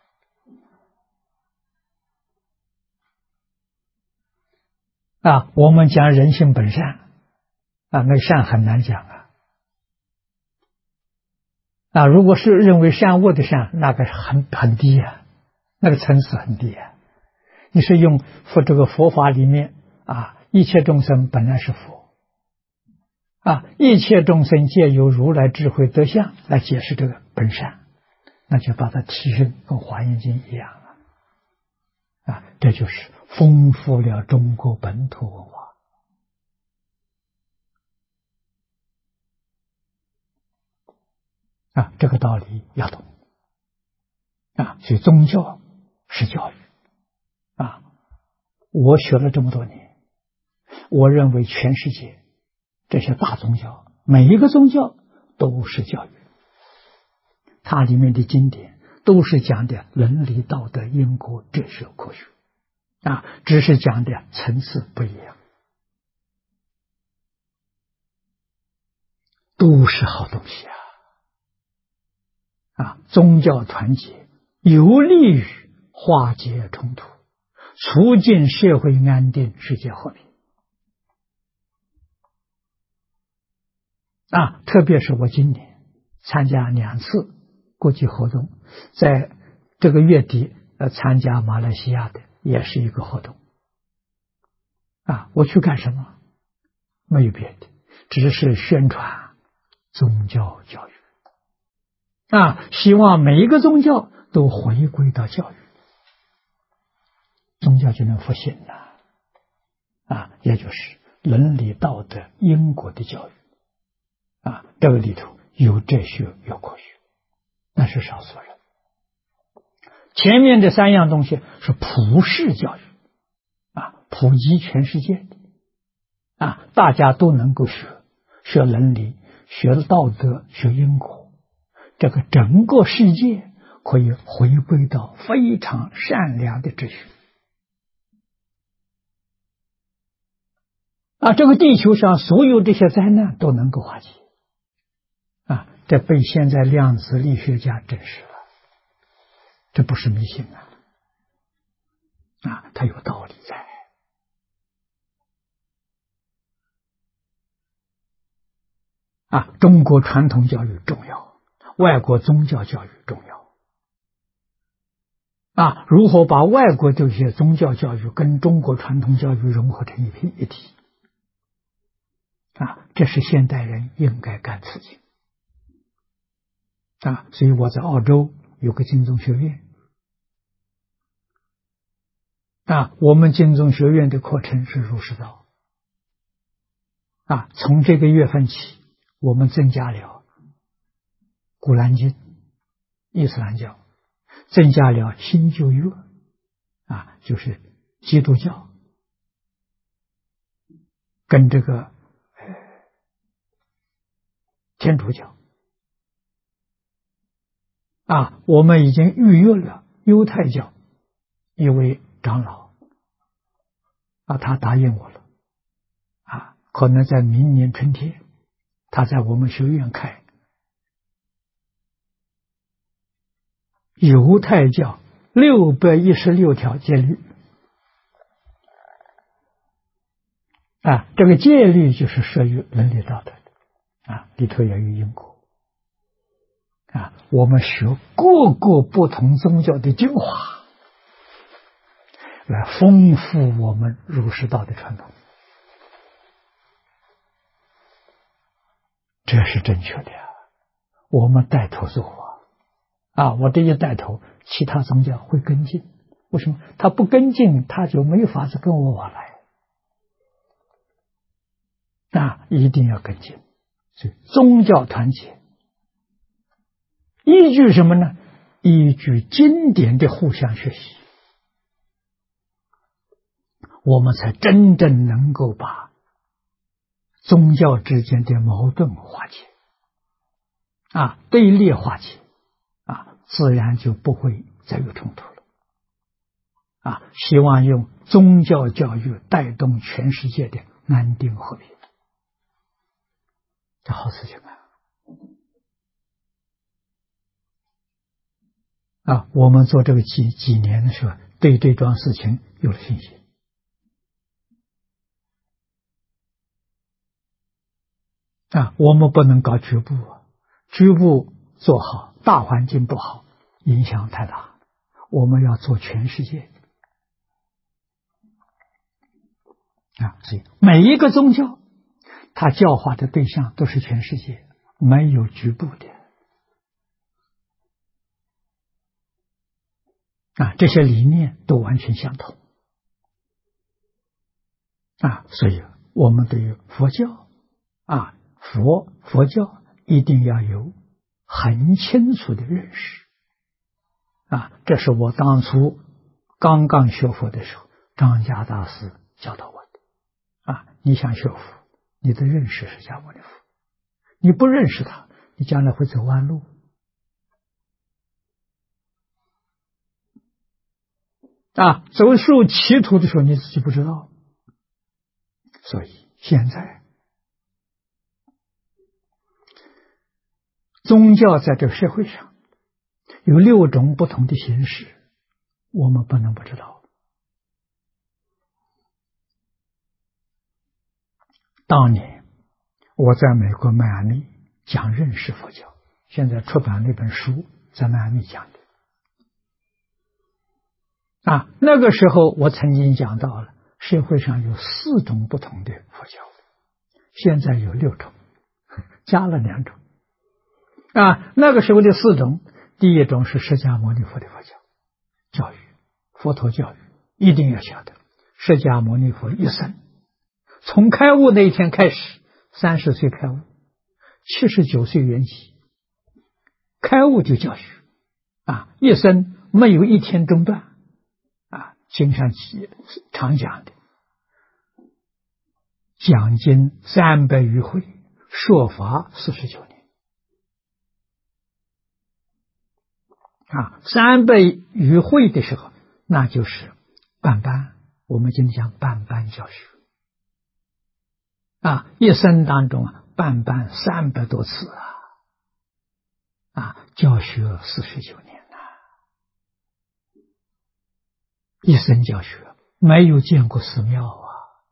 我们讲人性本善那善很难讲如果是认为善恶的善，那个很低那个层次很低你是用这个佛法里面一切众生本来是佛一切众生皆由如来智慧德相来解释这个本善，那就把它提升跟华严经一样这就是丰富了中国本土文化这个道理要懂所以宗教是教育我学了这么多年，我认为全世界这些大宗教，每一个宗教都是教育，它里面的经典都是讲的伦理道德因果哲学科学只是讲的层次不一样，都是好东西宗教团结有利于化解冲突，促进社会安定，世界和平特别是我今年参加2次国际活动，在这个月底参加马来西亚的也是一个活动我去干什么？没有别的，只是宣传宗教教育希望每一个宗教都回归到教育，宗教就能复兴也就是伦理道德因果的教育这个里头有哲学有科学，那是少数人。前面这3样东西是普世教育普及全世界的大家都能够学伦理，学道德，学因果，这个整个世界可以回归到非常善良的秩序这个地球上所有这些灾难都能够化解这被现在量子力学家证实了，这不是迷信它有道理在中国传统教育重要，外国宗教教育重要如何把外国这些宗教教育跟中国传统教育融合成一体这是现代人应该干的事情所以我在澳洲有个经宗学院我们经宗学院的课程是儒释道从这个月份起，我们增加了古兰经伊斯兰教，增加了新旧约就是基督教跟这个天主教我们已经预约了犹太教一位长老他答应我了可能在明年春天他在我们学院开犹太教616条戒律这个戒律就是涉于伦理道德里头也有因果我们学各个不同宗教的精华来丰富我们儒释道的传统，这是正确的我们带头做我这一带头，其他宗教会跟进。为什么？他不跟进，他就没法子跟我往来一定要跟进。所以宗教团结依据什么呢？依据经典的互相学习，我们才真正能够把宗教之间的矛盾化解，对立化解，自然就不会再有冲突了。希望用宗教教育带动全世界的安定和平，这好事情我们做这个几年的时候，对这桩事情有了信心。我们不能搞局部，局部做好，大环境不好，影响太大。我们要做全世界所以每一个宗教，它教化的对象都是全世界，没有局部的。这些理念都完全相同所以我们对于佛教佛教一定要有很清楚的认识这是我当初刚刚学佛的时候，张家大师教导我的你想学佛，你得认识释迦牟尼佛，你不认识他，你将来会走弯路走入歧途的时候你自己不知道。所以现在宗教在这个社会上有6种不同的形式，我们不能不知道。当年我在美国迈阿密讲认识佛教，现在出版那本书在迈阿密讲的那个时候我曾经讲到了社会上有4种不同的佛教，现在有6种，加了2种那个时候的4种，第一种是释迦牟尼佛的佛教教育，佛陀教育一定要晓得，释迦牟尼佛一生从开悟那一天开始，30岁开悟，79岁圆寂，开悟就教育一生没有一天中断经上常讲的，讲经300余会，说法49年300余会的时候，那就是办班，我们今天讲办班教学一生当中办班300多次教学49年一生教学，没有见过寺庙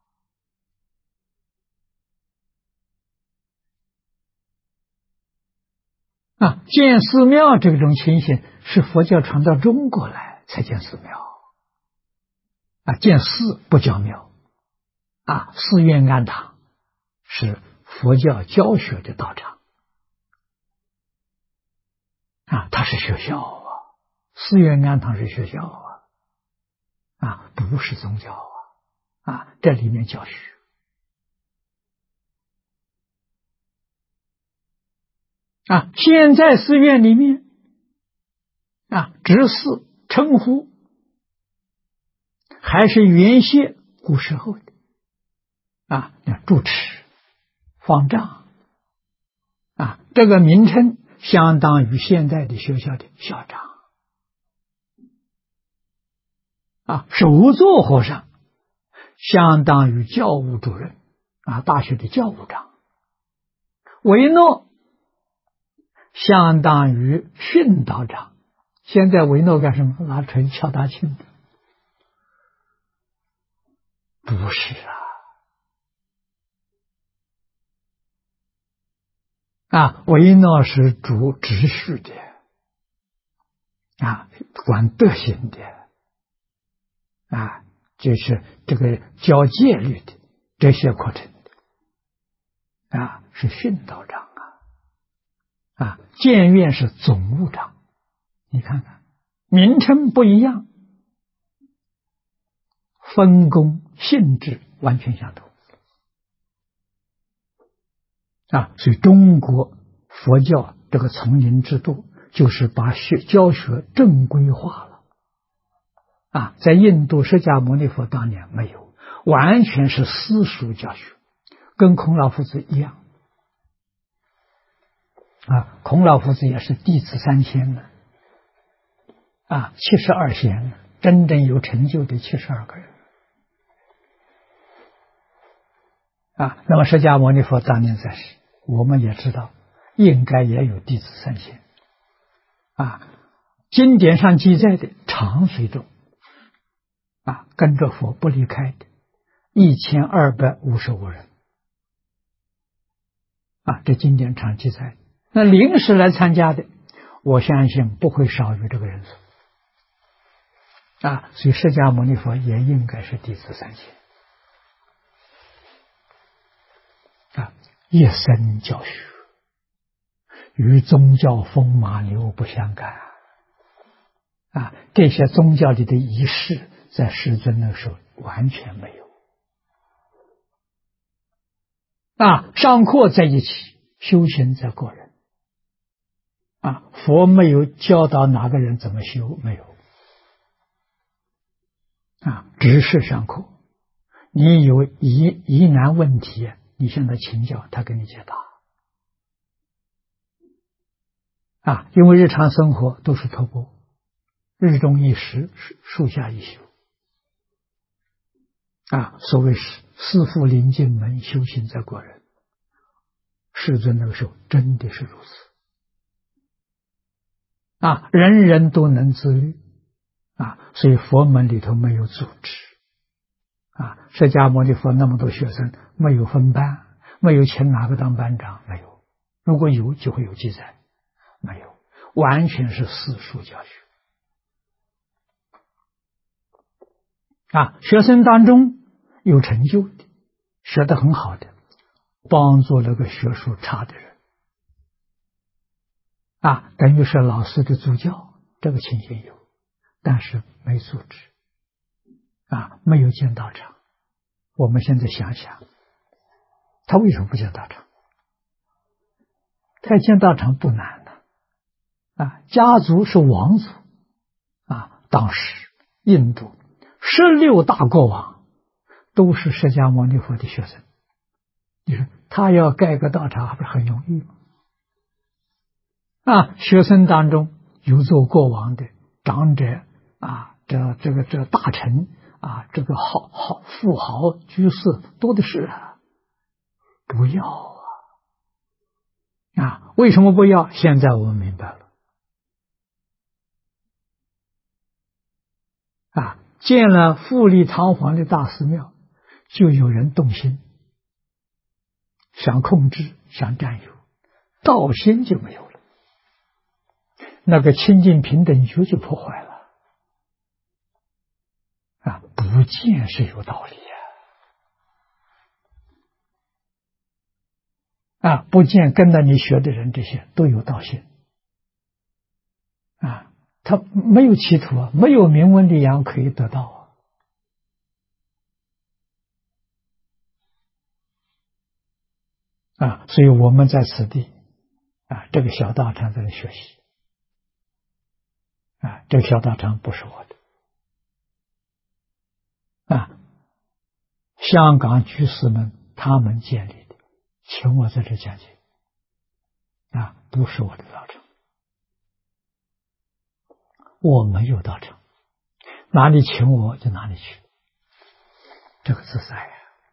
建寺庙这种情形是佛教传到中国来才建寺庙建寺不叫庙寺院庵堂是佛教教学的道场它是学校寺院庵堂是学校不是宗教这里面教学现在寺院里面执事称呼还是原先古时候的住持方丈这个名称相当于现在的学校的校长首座和尚相当于教务主任大学的教务长，维诺相当于训导长。现在维诺干什么？拿锤敲大磬的？不是维诺是主秩序的管德行的就是这个教戒律的这些课程的是训导长监院是总务长。你看看名称不一样，分工性质完全相同所以中国佛教这个丛林制度就是把教学正规化了。在印度释迦牟尼佛当年没有，完全是私塾教学，跟孔老夫子一样。孔老夫子也是弟子3000呢，72贤，真正有成就的72个人。那么释迦牟尼佛当年在世，我们也知道应该也有弟子3000。经典上记载的常随众跟着佛不离开的1255人这经典上记载的。那临时来参加的，我相信不会少于这个人数所以释迦牟尼佛也应该是弟子3000一生教学，与宗教风马牛不相干这些宗教里的仪式在世尊那时候完全没有上课在一起，修行在个人佛没有教导哪个人怎么修，没有只是上课。你有疑难问题，你向他请教，他给你解答因为日常生活都是托钵，日中一时，树下一宿所谓是师父临进门，修行在个人。世尊那个时候真的是如此人人都能自律所以佛门里头没有组织释迦牟尼佛那么多学生，没有分班，没有请哪个当班长，没有。如果有就会有记载，没有，完全是私塾教学学生当中有成就的，学得很好的，帮助那个学术差的人等于是老师的助教，这个情形有，但是没组织没有建道场。我们现在想想，他为什么不建道场？他建道场不难的家族是王族当时印度16大国王都是释迦牟尼佛的学生，你说他要盖个道场还不是很容易吗？学生当中有做国王的长者这个大臣这个富豪居士多的是不要为什么不要？现在我们明白了建了富丽堂皇的大寺庙，就有人动心，想控制，想占有，道心就没有了，那个清净平等觉就破坏了不见是有道理不见跟着你学的人这些都有道心他没有企图没有名闻利养可以得到所以我们在此地这个小道场在这学习这个小道场不是我的香港居士们他们建立的，请我在这讲解不是我的道场，我没有道场，哪里请我就哪里去，这个自在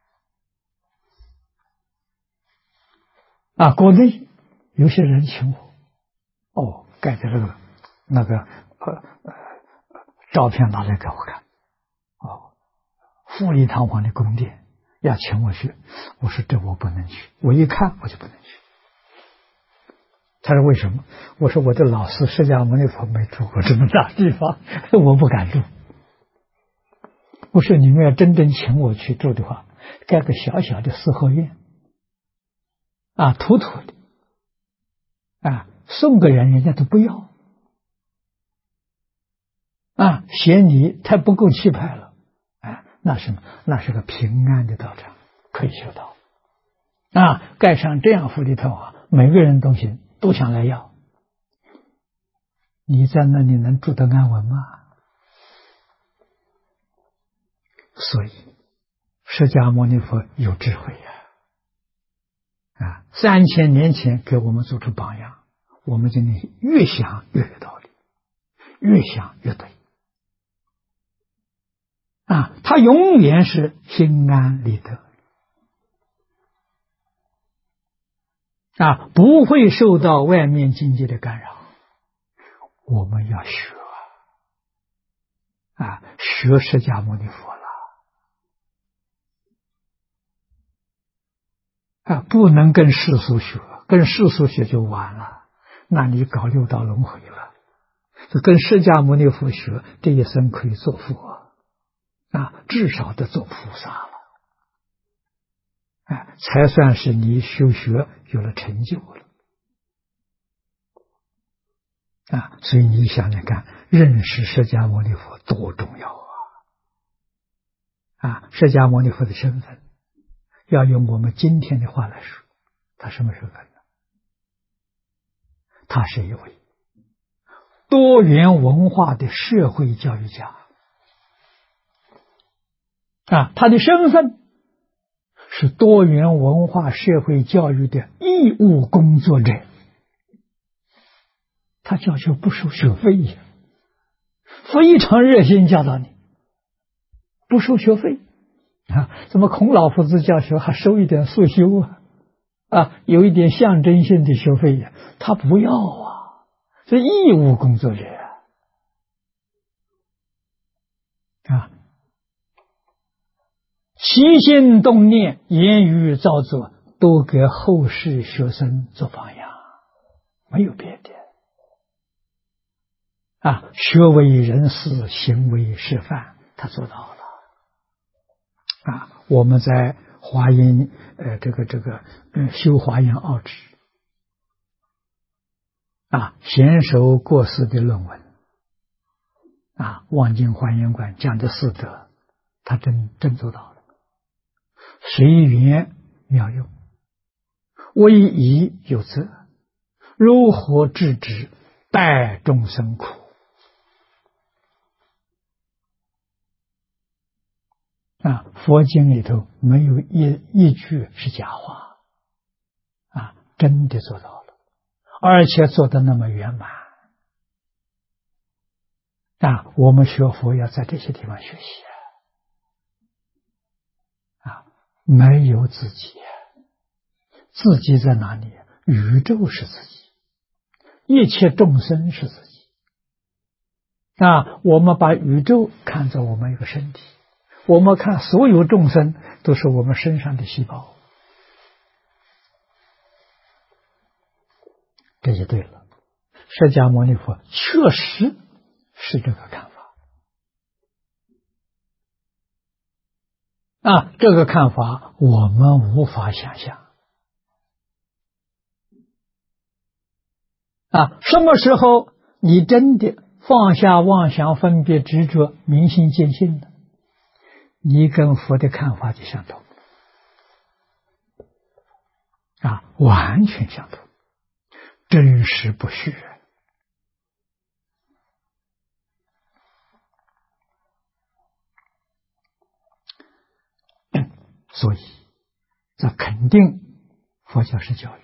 国内有些人请我盖的那个照片拿来给我看富丽堂皇的宫殿要请我去，我说这我不能去，我一看我就不能去。他说为什么？我说我的老师释迦牟尼佛没住过这么大地方，我不敢住。我说你们要真正请我去住的话，盖个小小的四合院土土的送个人家都不要嫌你太不够气派了那是个平安的道场，可以修道盖上这样富丽堂皇，每个人都想来要你在那里能住得安稳吗？所以，释迦牟尼佛有智慧呀！3000年前给我们做出榜样，我们今天越想越有道理，越想越对他永远是心安理得不会受到外面境界的干扰。我们要学学释迦牟尼佛了不能跟世俗学，跟世俗学就完了，那你搞六道轮回了。跟释迦牟尼佛学，这一生可以做佛至少得做菩萨了才算是你修学有了成就了所以你想想看，认识释迦牟尼佛多重要释迦牟尼佛的身份，要用我们今天的话来说，他什么身份呢？他是一位多元文化的社会教育家他的身份是多元文化社会教育的义务工作者。他教学不收学费呀，非常热心教导你，不收学费怎么孔老夫子教学还收一点速修有一点象征性的学费呀？他不要是义务工作者起心动念、言语造作，都给后世学生做榜样，没有别的学为人师，行为示范，他做到了我们在华严修华严奥旨娴熟过世的论文望京华严观讲的四德，他真做到了，随缘妙用，为疑有责，如何制止，待众生苦佛经里头没有一句是假话真的做到了，而且做得那么圆满我们学佛要在这些地方学习没有自己，自己在哪里？宇宙是自己，一切众生是自己我们把宇宙看作我们一个身体，我们看所有众生都是我们身上的细胞，这就对了。释迦牟尼佛确实是这个看法这个看法我们无法想象什么时候你真的放下妄想分别执着，明心见性了，你跟佛的看法就相同完全相同，真实不虚所以这肯定佛教是教育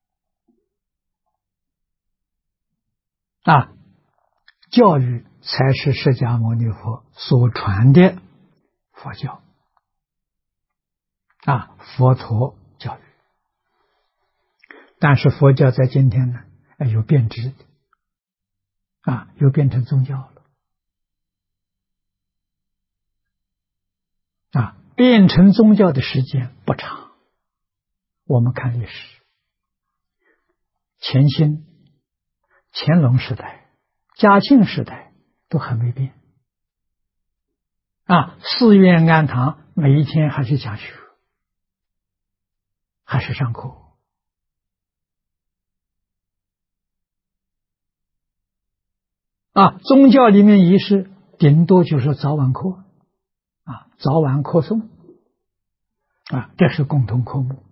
教育才是释迦牟尼佛所传的佛教佛陀教育。但是佛教在今天呢有变质的又变成宗教了变成宗教的时间不长，我们看历史，乾清、乾隆时代、嘉庆时代都还没变寺院庵堂每一天还是讲学，还是上课宗教里面仪式顶多就是早晚课早晚课诵这是共同科目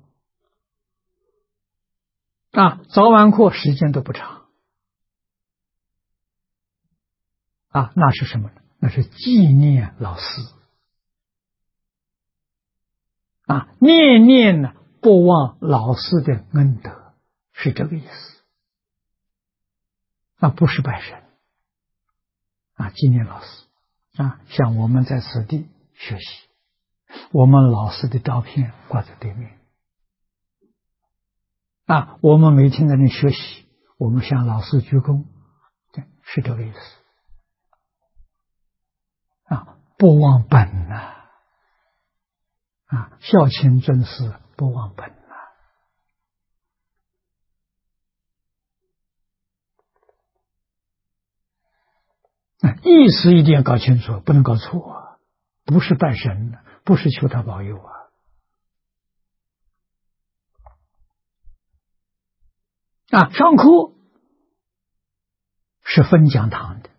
早晚课时间都不长那是什么呢？那是纪念老师念念呢，不忘老师的恩德，是这个意思不是拜神纪念老师像我们在此地学习，我们老师的照片挂在对面我们每天在那学习，我们向老师鞠躬，对，是这个意思不忘本孝亲尊师不忘本意思一定要搞清楚，不能搞错不是拜神不是求他保佑上课是分讲堂的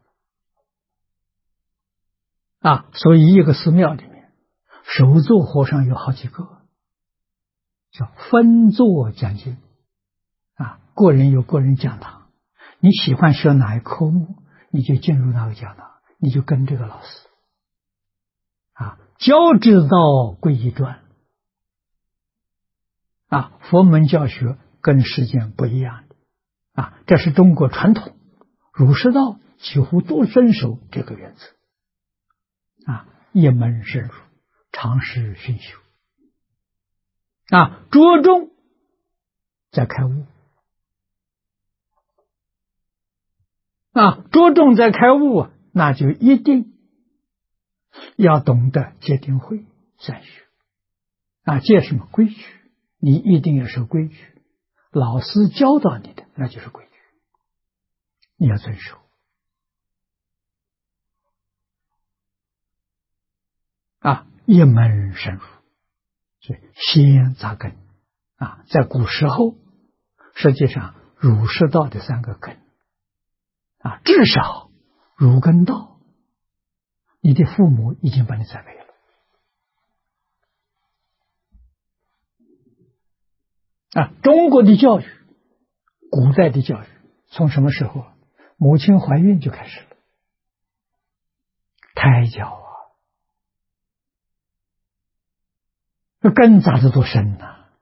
所以一个寺庙里面首座和尚有好几个，叫分座讲经个人有个人讲堂，你喜欢学哪一科目，你就进入那个讲堂，你就跟这个老师教之道归一传佛门教学跟世间不一样的这是中国传统，儒释道几乎都遵守这个原则一门深入，常识熏修着重在开悟着重在开悟那就一定要懂得戒定慧三学戒什么规矩，你一定要守规矩，老师教导你的那就是规矩，你要遵守一门深入，所以先扎根在古时候实际上儒释道的三个根至少儒跟道你的父母已经把你栽培了中国的教育，古代的教育从什么时候母亲怀孕就开始了，胎教根扎得多深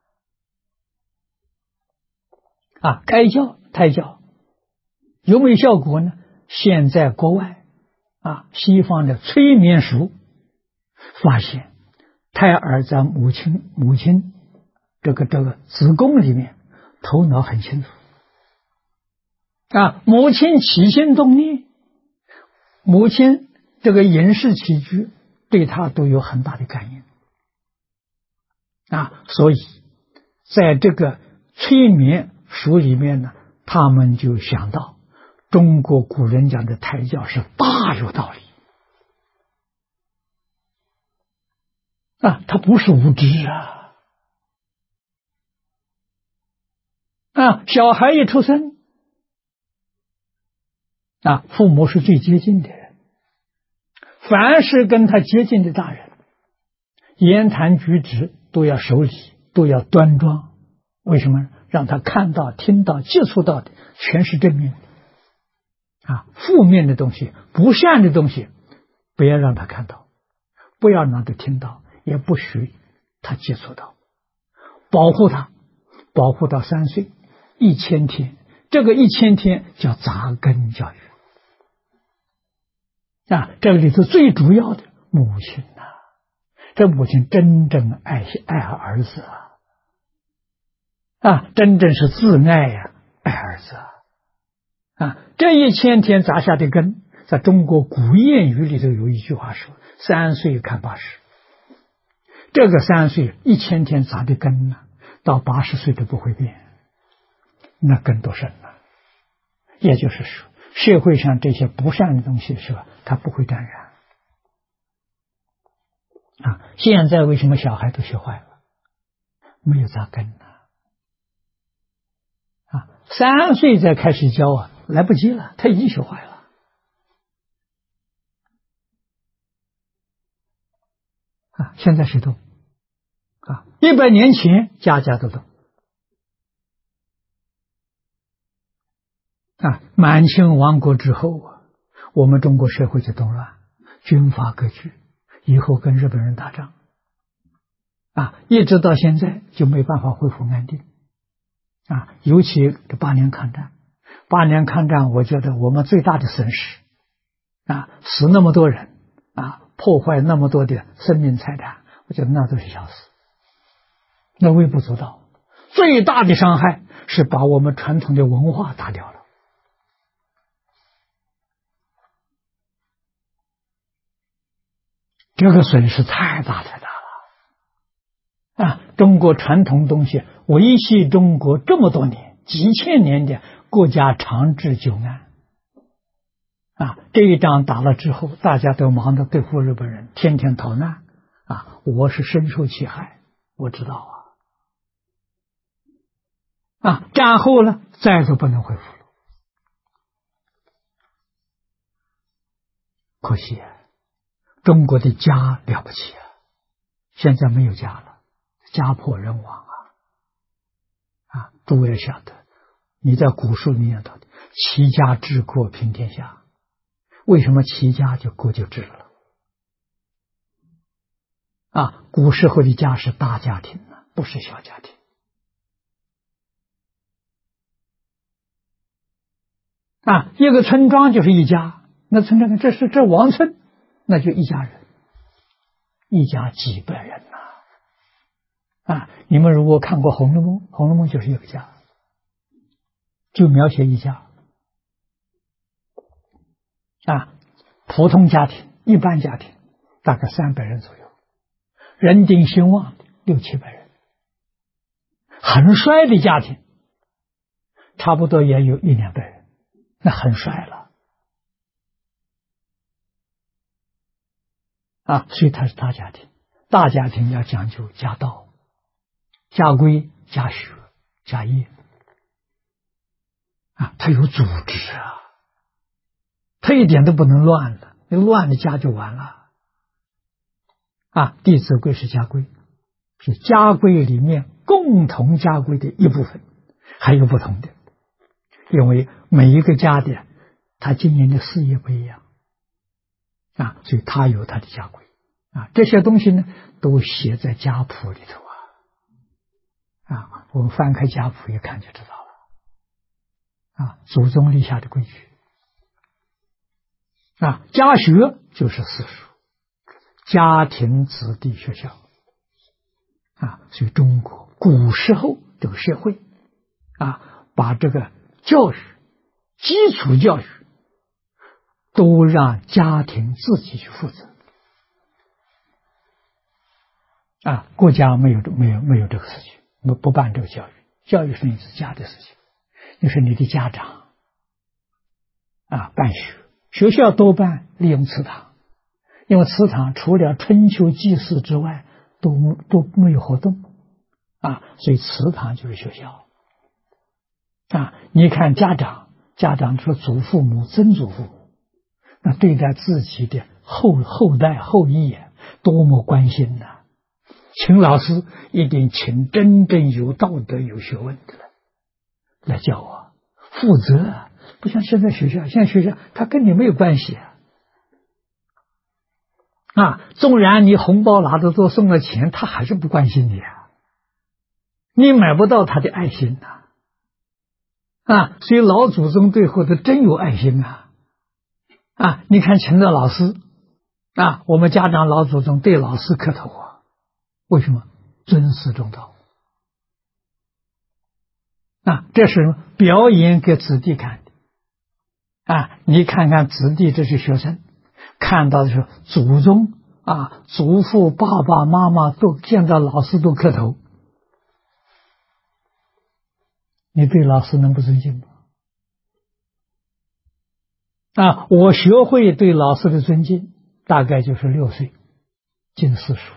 胎教胎教有没有效果呢？现在国外西方的催眠术发现，胎儿在母亲这个子宫里面，头脑很清楚母亲起心动念，母亲这个饮食起居对他都有很大的感应所以在这个催眠术里面呢，他们就想到中国古人讲的胎教是大有道理他不是无知小孩一出生父母是最接近的人，凡是跟他接近的大人，言谈举止都要守礼，都要端庄。为什么？让他看到、听到、接触到的全是正面负面的东西、不善的东西，不要让他看到，不要让他听到，也不许他接触到，保护他，保护到3岁，1000天，这个1000天叫扎根教育这个里头最主要的母亲这母亲真正爱儿子真正是自爱爱儿子这1000天扎下的根，在中国古谚语里头有一句话说：“3岁看80。”这个3岁1000天扎的根到80岁都不会变，那根多深也就是说，社会上这些不善的东西是吧，它不会沾染现在为什么小孩都学坏了？没有扎根3岁再开始教来不及了，他已经学坏了现在谁懂100年前家家都懂满清亡国之后我们中国社会就动乱，军阀割据，以后跟日本人打仗，一直到现在就没办法恢复安定，尤其这8年抗战，8年抗战，我觉得我们最大的损失，死那么多人，破坏那么多的生命财产，我觉得那都是小事，那微不足道。最大的伤害是把我们传统的文化打掉了。这个损失太大太大了中国传统东西维系中国这么多年，几千年的国家长治久安这一仗打了之后，大家都忙着对付日本人，天天逃难我是深受其害，我知道战后呢，再都不能恢复了，可惜中国的家了不起现在没有家了，家破人亡诸位晓得，你在古书里面到的齐家治国平天下，为什么齐家就国就治了古时候的家是大家庭不是小家庭一个村庄就是一家，那村庄这王村，那就一家人，一家几百人你们如果看过《红楼梦》，《红楼梦》就是一个家，就描写一家普通家庭，一般家庭大概300人左右，人丁兴旺的600-700人，很衰的家庭差不多也有100-200人，那很衰了所以它是大家庭。大家庭要讲究家道、家规、家学、家业它有组织它一点都不能乱了，你乱了家就完了弟子规是家规，是家规里面共同家规的一部分，还有不同的，因为每一个家的他经营的事业不一样所以他有他的家规这些东西呢都写在家谱里头我们翻开家谱一看就知道了祖宗立下的规矩家学就是私塾，家庭子弟学校所以中国古时候这个社会把这个教育基础教育都让家庭自己去负责国家没有这个事情，不办这个教育，教育是你自家的事情，就是你的家长办学校多半利用祠堂，因为祠堂除了春秋祭祀之外都没有活动所以祠堂就是学校你看家长说祖父母、曾祖父母，那对待自己的后代后裔多么关心请老师一定请真正有道德有学问的来教我，负责不像现在学校他跟你没有关系纵然你红包拿得多，送了钱，他还是不关心你你买不到他的爱心所以老祖宗对后的真有爱心你看请的老师我们家长老祖宗对老师磕头为什么？尊师重道这是表演给子弟看的你看看子弟这些学生看到的时候，祖宗祖父爸爸妈妈都见到老师都磕头，你对老师能不尊敬吗？我学会对老师的尊敬大概就是6岁进私塾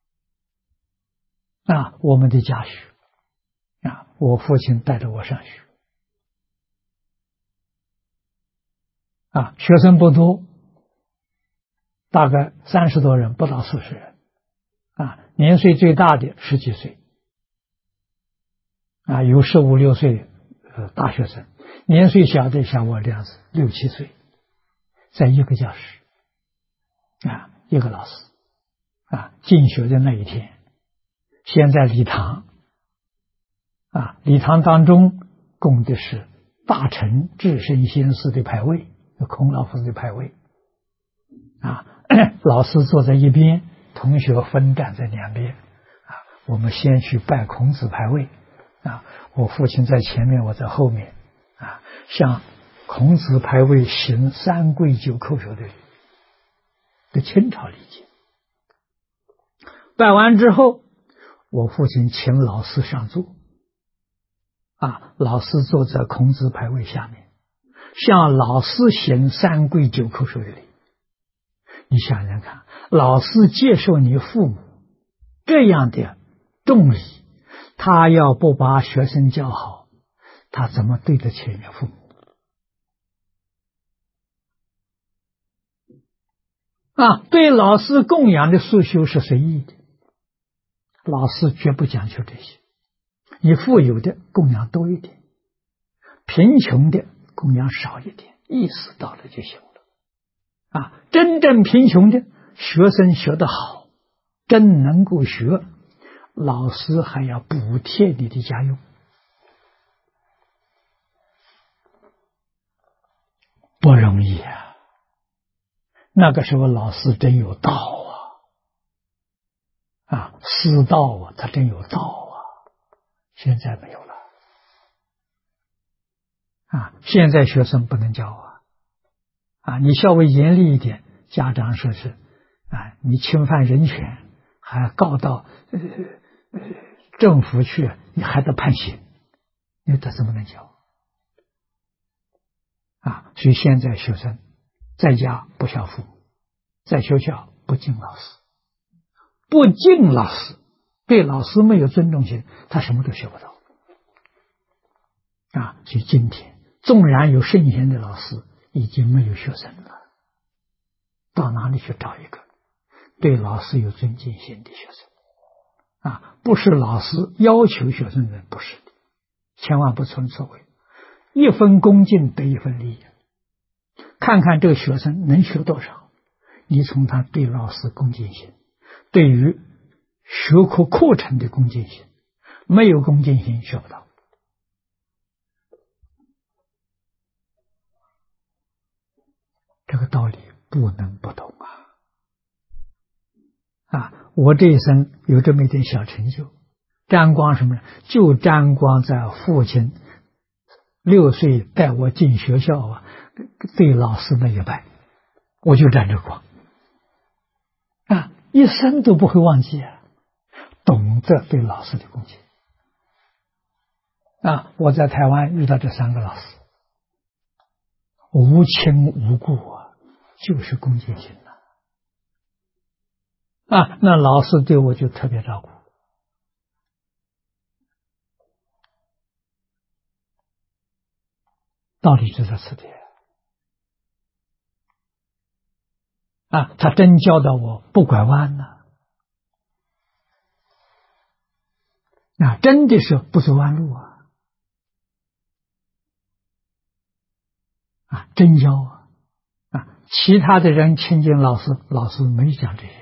我们的家学我父亲带着我上学学生不多，大概30多人，不到40人年岁最大的10几岁有15、16岁大学生，年岁小的像我这样子6、7岁， 在一个教室一个老师进学的那一天，先在礼堂礼堂当中供的是大乘智圣先师的牌位，孔老夫子的牌位老师坐在一边，同学分站在两边我们先去拜孔子牌位我父亲在前面，我在后面向孔子牌位行三跪九叩首的清朝礼节。拜完之后，我父亲请老师上座老师坐在孔子牌位下面，向老师行三跪九叩首的礼。你想想看，老师接受你父母这样的重礼，他要不把学生教好，他怎么对得起你父母？对老师供养的束修是随意的，老师绝不讲究这些。你富有的供养多一点，贫穷的供养少一点，意识到了就行了真正贫穷的学生学得好，真能够学，老师还要补贴你的家用，不容易那个时候老师真有道师道他真有道现在没有了现在学生不能教你稍微严厉一点，家长说是你侵犯人权，还告到政府去，你还得判刑，你这怎么能教所以现在学生在家不孝父母，在学校不敬老师，不敬老师，对老师没有尊重心，他什么都学不到所以今天纵然有圣贤的老师，已经没有学生了，到哪里去找一个对老师有尊敬心的学生不是老师要求学生的，不是的，千万不存错位，一分恭敬得一分利益。看看这个学生能学多少，你从他对老师恭敬心，对于学科课程的恭敬心，没有恭敬心学不到这个道理，不能不懂我这一生有这么一点小成就，沾光什么呢？就沾光在父亲6岁带我进学校对老师那一拜，我就沾这光一生都不会忘记懂得对老师的恭敬我在台湾遇到这3个老师，无亲无故就是恭敬心那老师对我就特别照顾道理就在此地他真教导我不拐弯真的是不走弯路真教其他的人亲近老师，老师没讲这些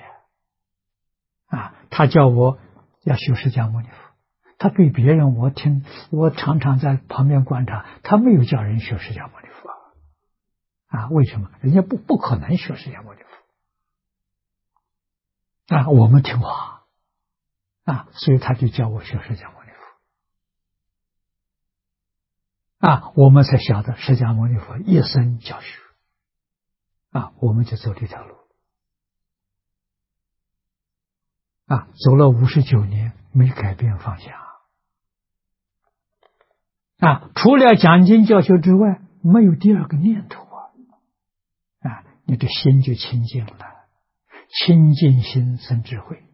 他叫我要学释迦牟尼佛，他对别人我常常在旁边观察，他没有叫人学释迦牟尼佛为什么？人家不可能学释迦牟尼佛我们听话所以他就叫我学释迦牟尼佛我们才晓得释迦牟尼佛一生教学我们就走这条路走了59年没改变方向除了讲经教学之外，没有第二个念头你的心就清净了，清净心生智慧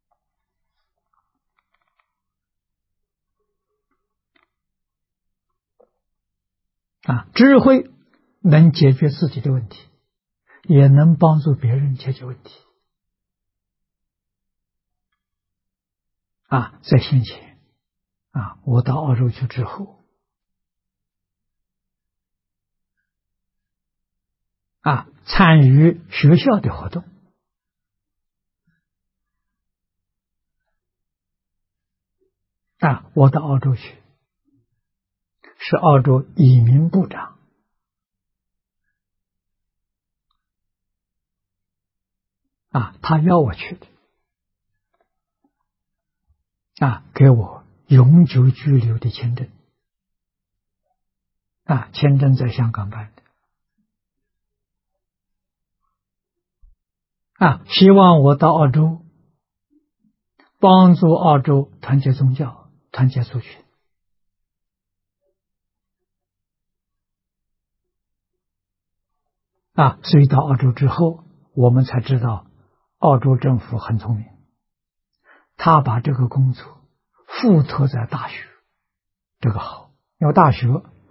智慧能解决自己的问题，也能帮助别人解决问题在先前我到澳洲去之后参与学校的活动。我到澳洲去，是澳洲移民部长他要我去的给我永久居留的签证签证在香港办的希望我到澳洲帮助澳洲团结宗教，团结族群所以到澳洲之后，我们才知道澳洲政府很聪明，他把这个工作附托在大学，这个好，因为大学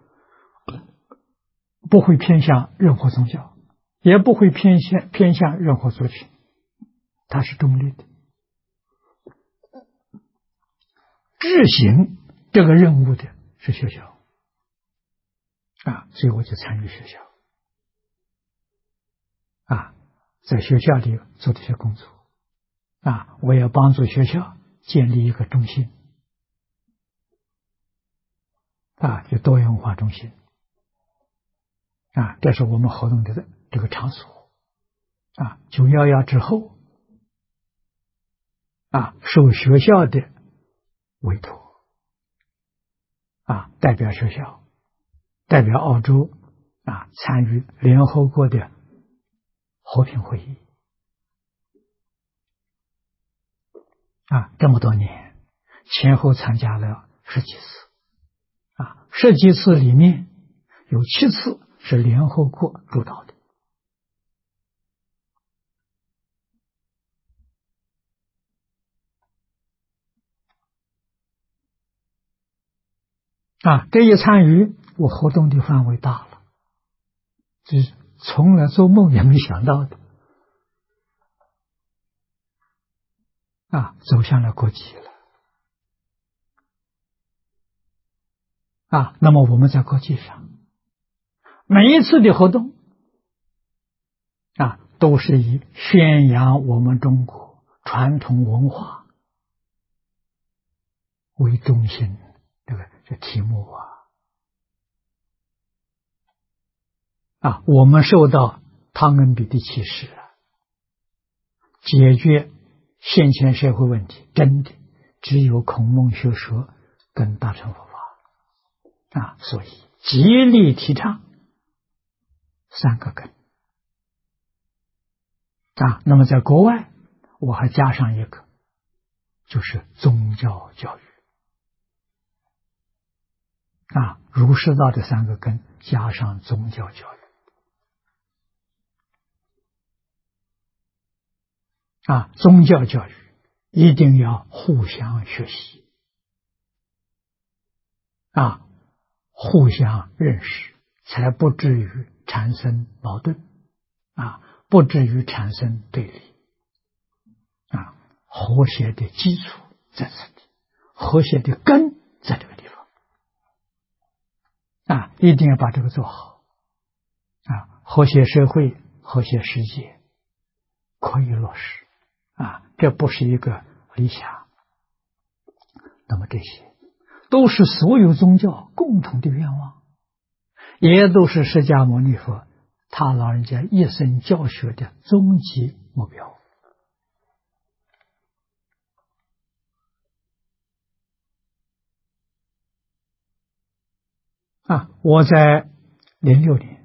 不会偏向任何宗教，也不会偏向任何族群，它是中立的。执行这个任务的是学校所以我就参与学校在学校里做这些工作我要帮助学校建立一个中心就多元文化中心这是我们活动的这个场所911之后受学校的委托代表学校，代表澳洲参与联合国的和平会议这么多年前后参加了10几次10几次里面有7次是联合国主导的这一参与我活动的范围大了，这是从来做梦也没想到的走向了国际了那么我们在国际上每一次的活动都是以宣扬我们中国传统文化为中心，这题目我们受到汤恩比的启示解决现前社会问题真的只有孔孟学说跟大乘佛法所以极力提倡3个根那么在国外我还加上一个就是宗教教育儒释道的3个根加上宗教教育宗教教育一定要互相学习互相认识，才不至于产生矛盾不至于产生对立和谐的基础在这里，和谐的根在这个地方一定要把这个做好和谐社会和谐世界可以落实这不是一个理想。那么这些都是所有宗教共同的愿望，也都是释迦牟尼佛他老人家一生教学的终极目标我在06年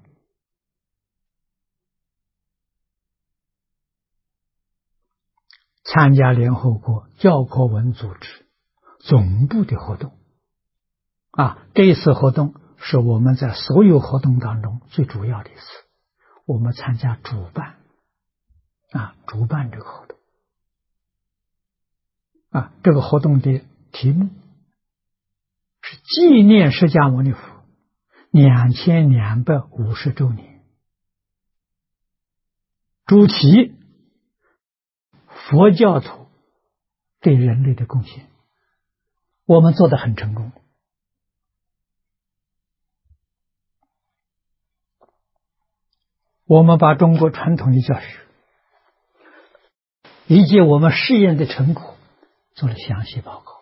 参加联合国教科文组织总部的活动这一次活动是我们在所有活动当中最主要的一次，我们参加主办这个活动这个活动的题目是纪念释迦牟尼佛2250周年，主题佛教徒对人类的贡献，我们做得很成功我们把中国传统的教学以及我们试验的成果做了详细报告。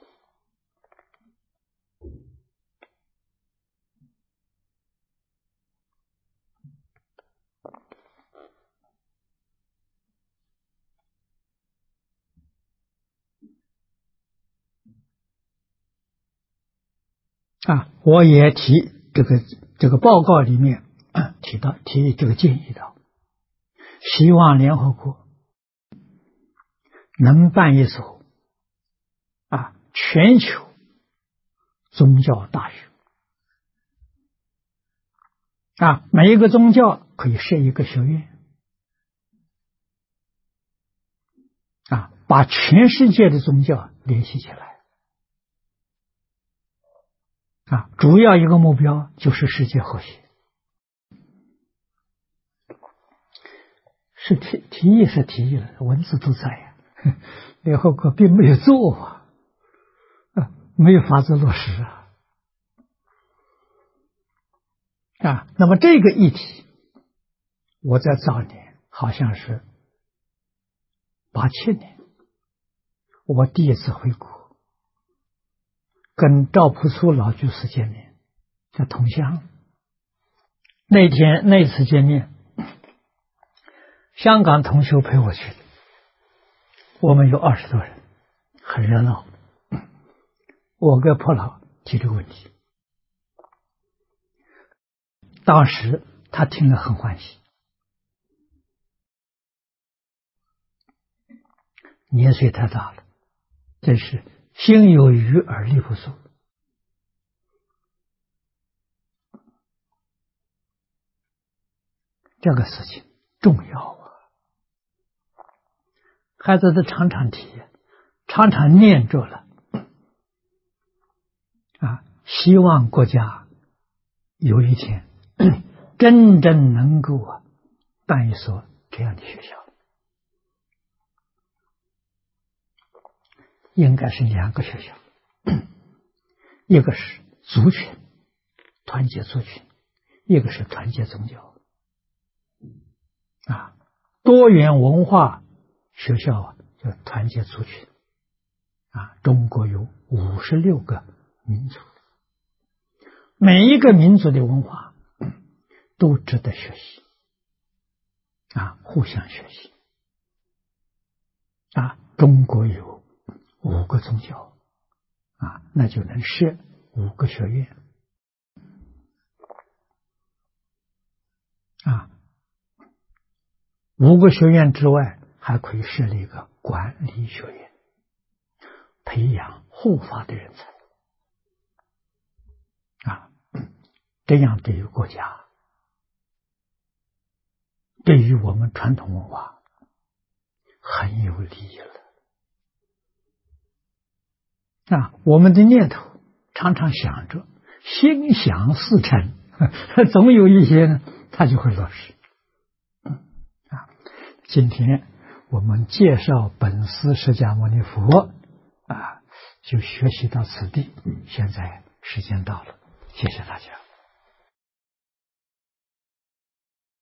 我也提这个报告里面提这个建议的，希望联合国能办一所全球宗教大学每一个宗教可以设一个学院把全世界的宗教联系起来主要一个目标就是世界和谐。是提议是提议了，文字都在呀，联合国并没有做没有法子落实那么这个议题，我在早年好像是87年，我第一次回国，跟赵朴初老居士见面，在同乡。那次见面，香港同修陪我去的，我们有20多人，很热闹。我跟朴老提这个问题，当时他听了很欢喜，年岁太大了，真是心有余而力不足。这个事情重要孩子都常常提，常常念着了希望国家有一天真正能够办一所这样的学校，应该是2个学校，一个是族群，团结族群，一个是团结宗教多元文化学校叫团结族群中国有56个民族，每一个民族的文化都值得学习互相学习中国有5个宗教那就能设5个学院5个学院之外，还可以设立一个管理学院，培养护法的人才这样对于国家，对于我们传统文化很有利益了我们的念头常常想着心想事成总有一些呢它就会落实今天我们介绍本师释迦牟尼佛就学习到此地，现在时间到了，谢谢大家。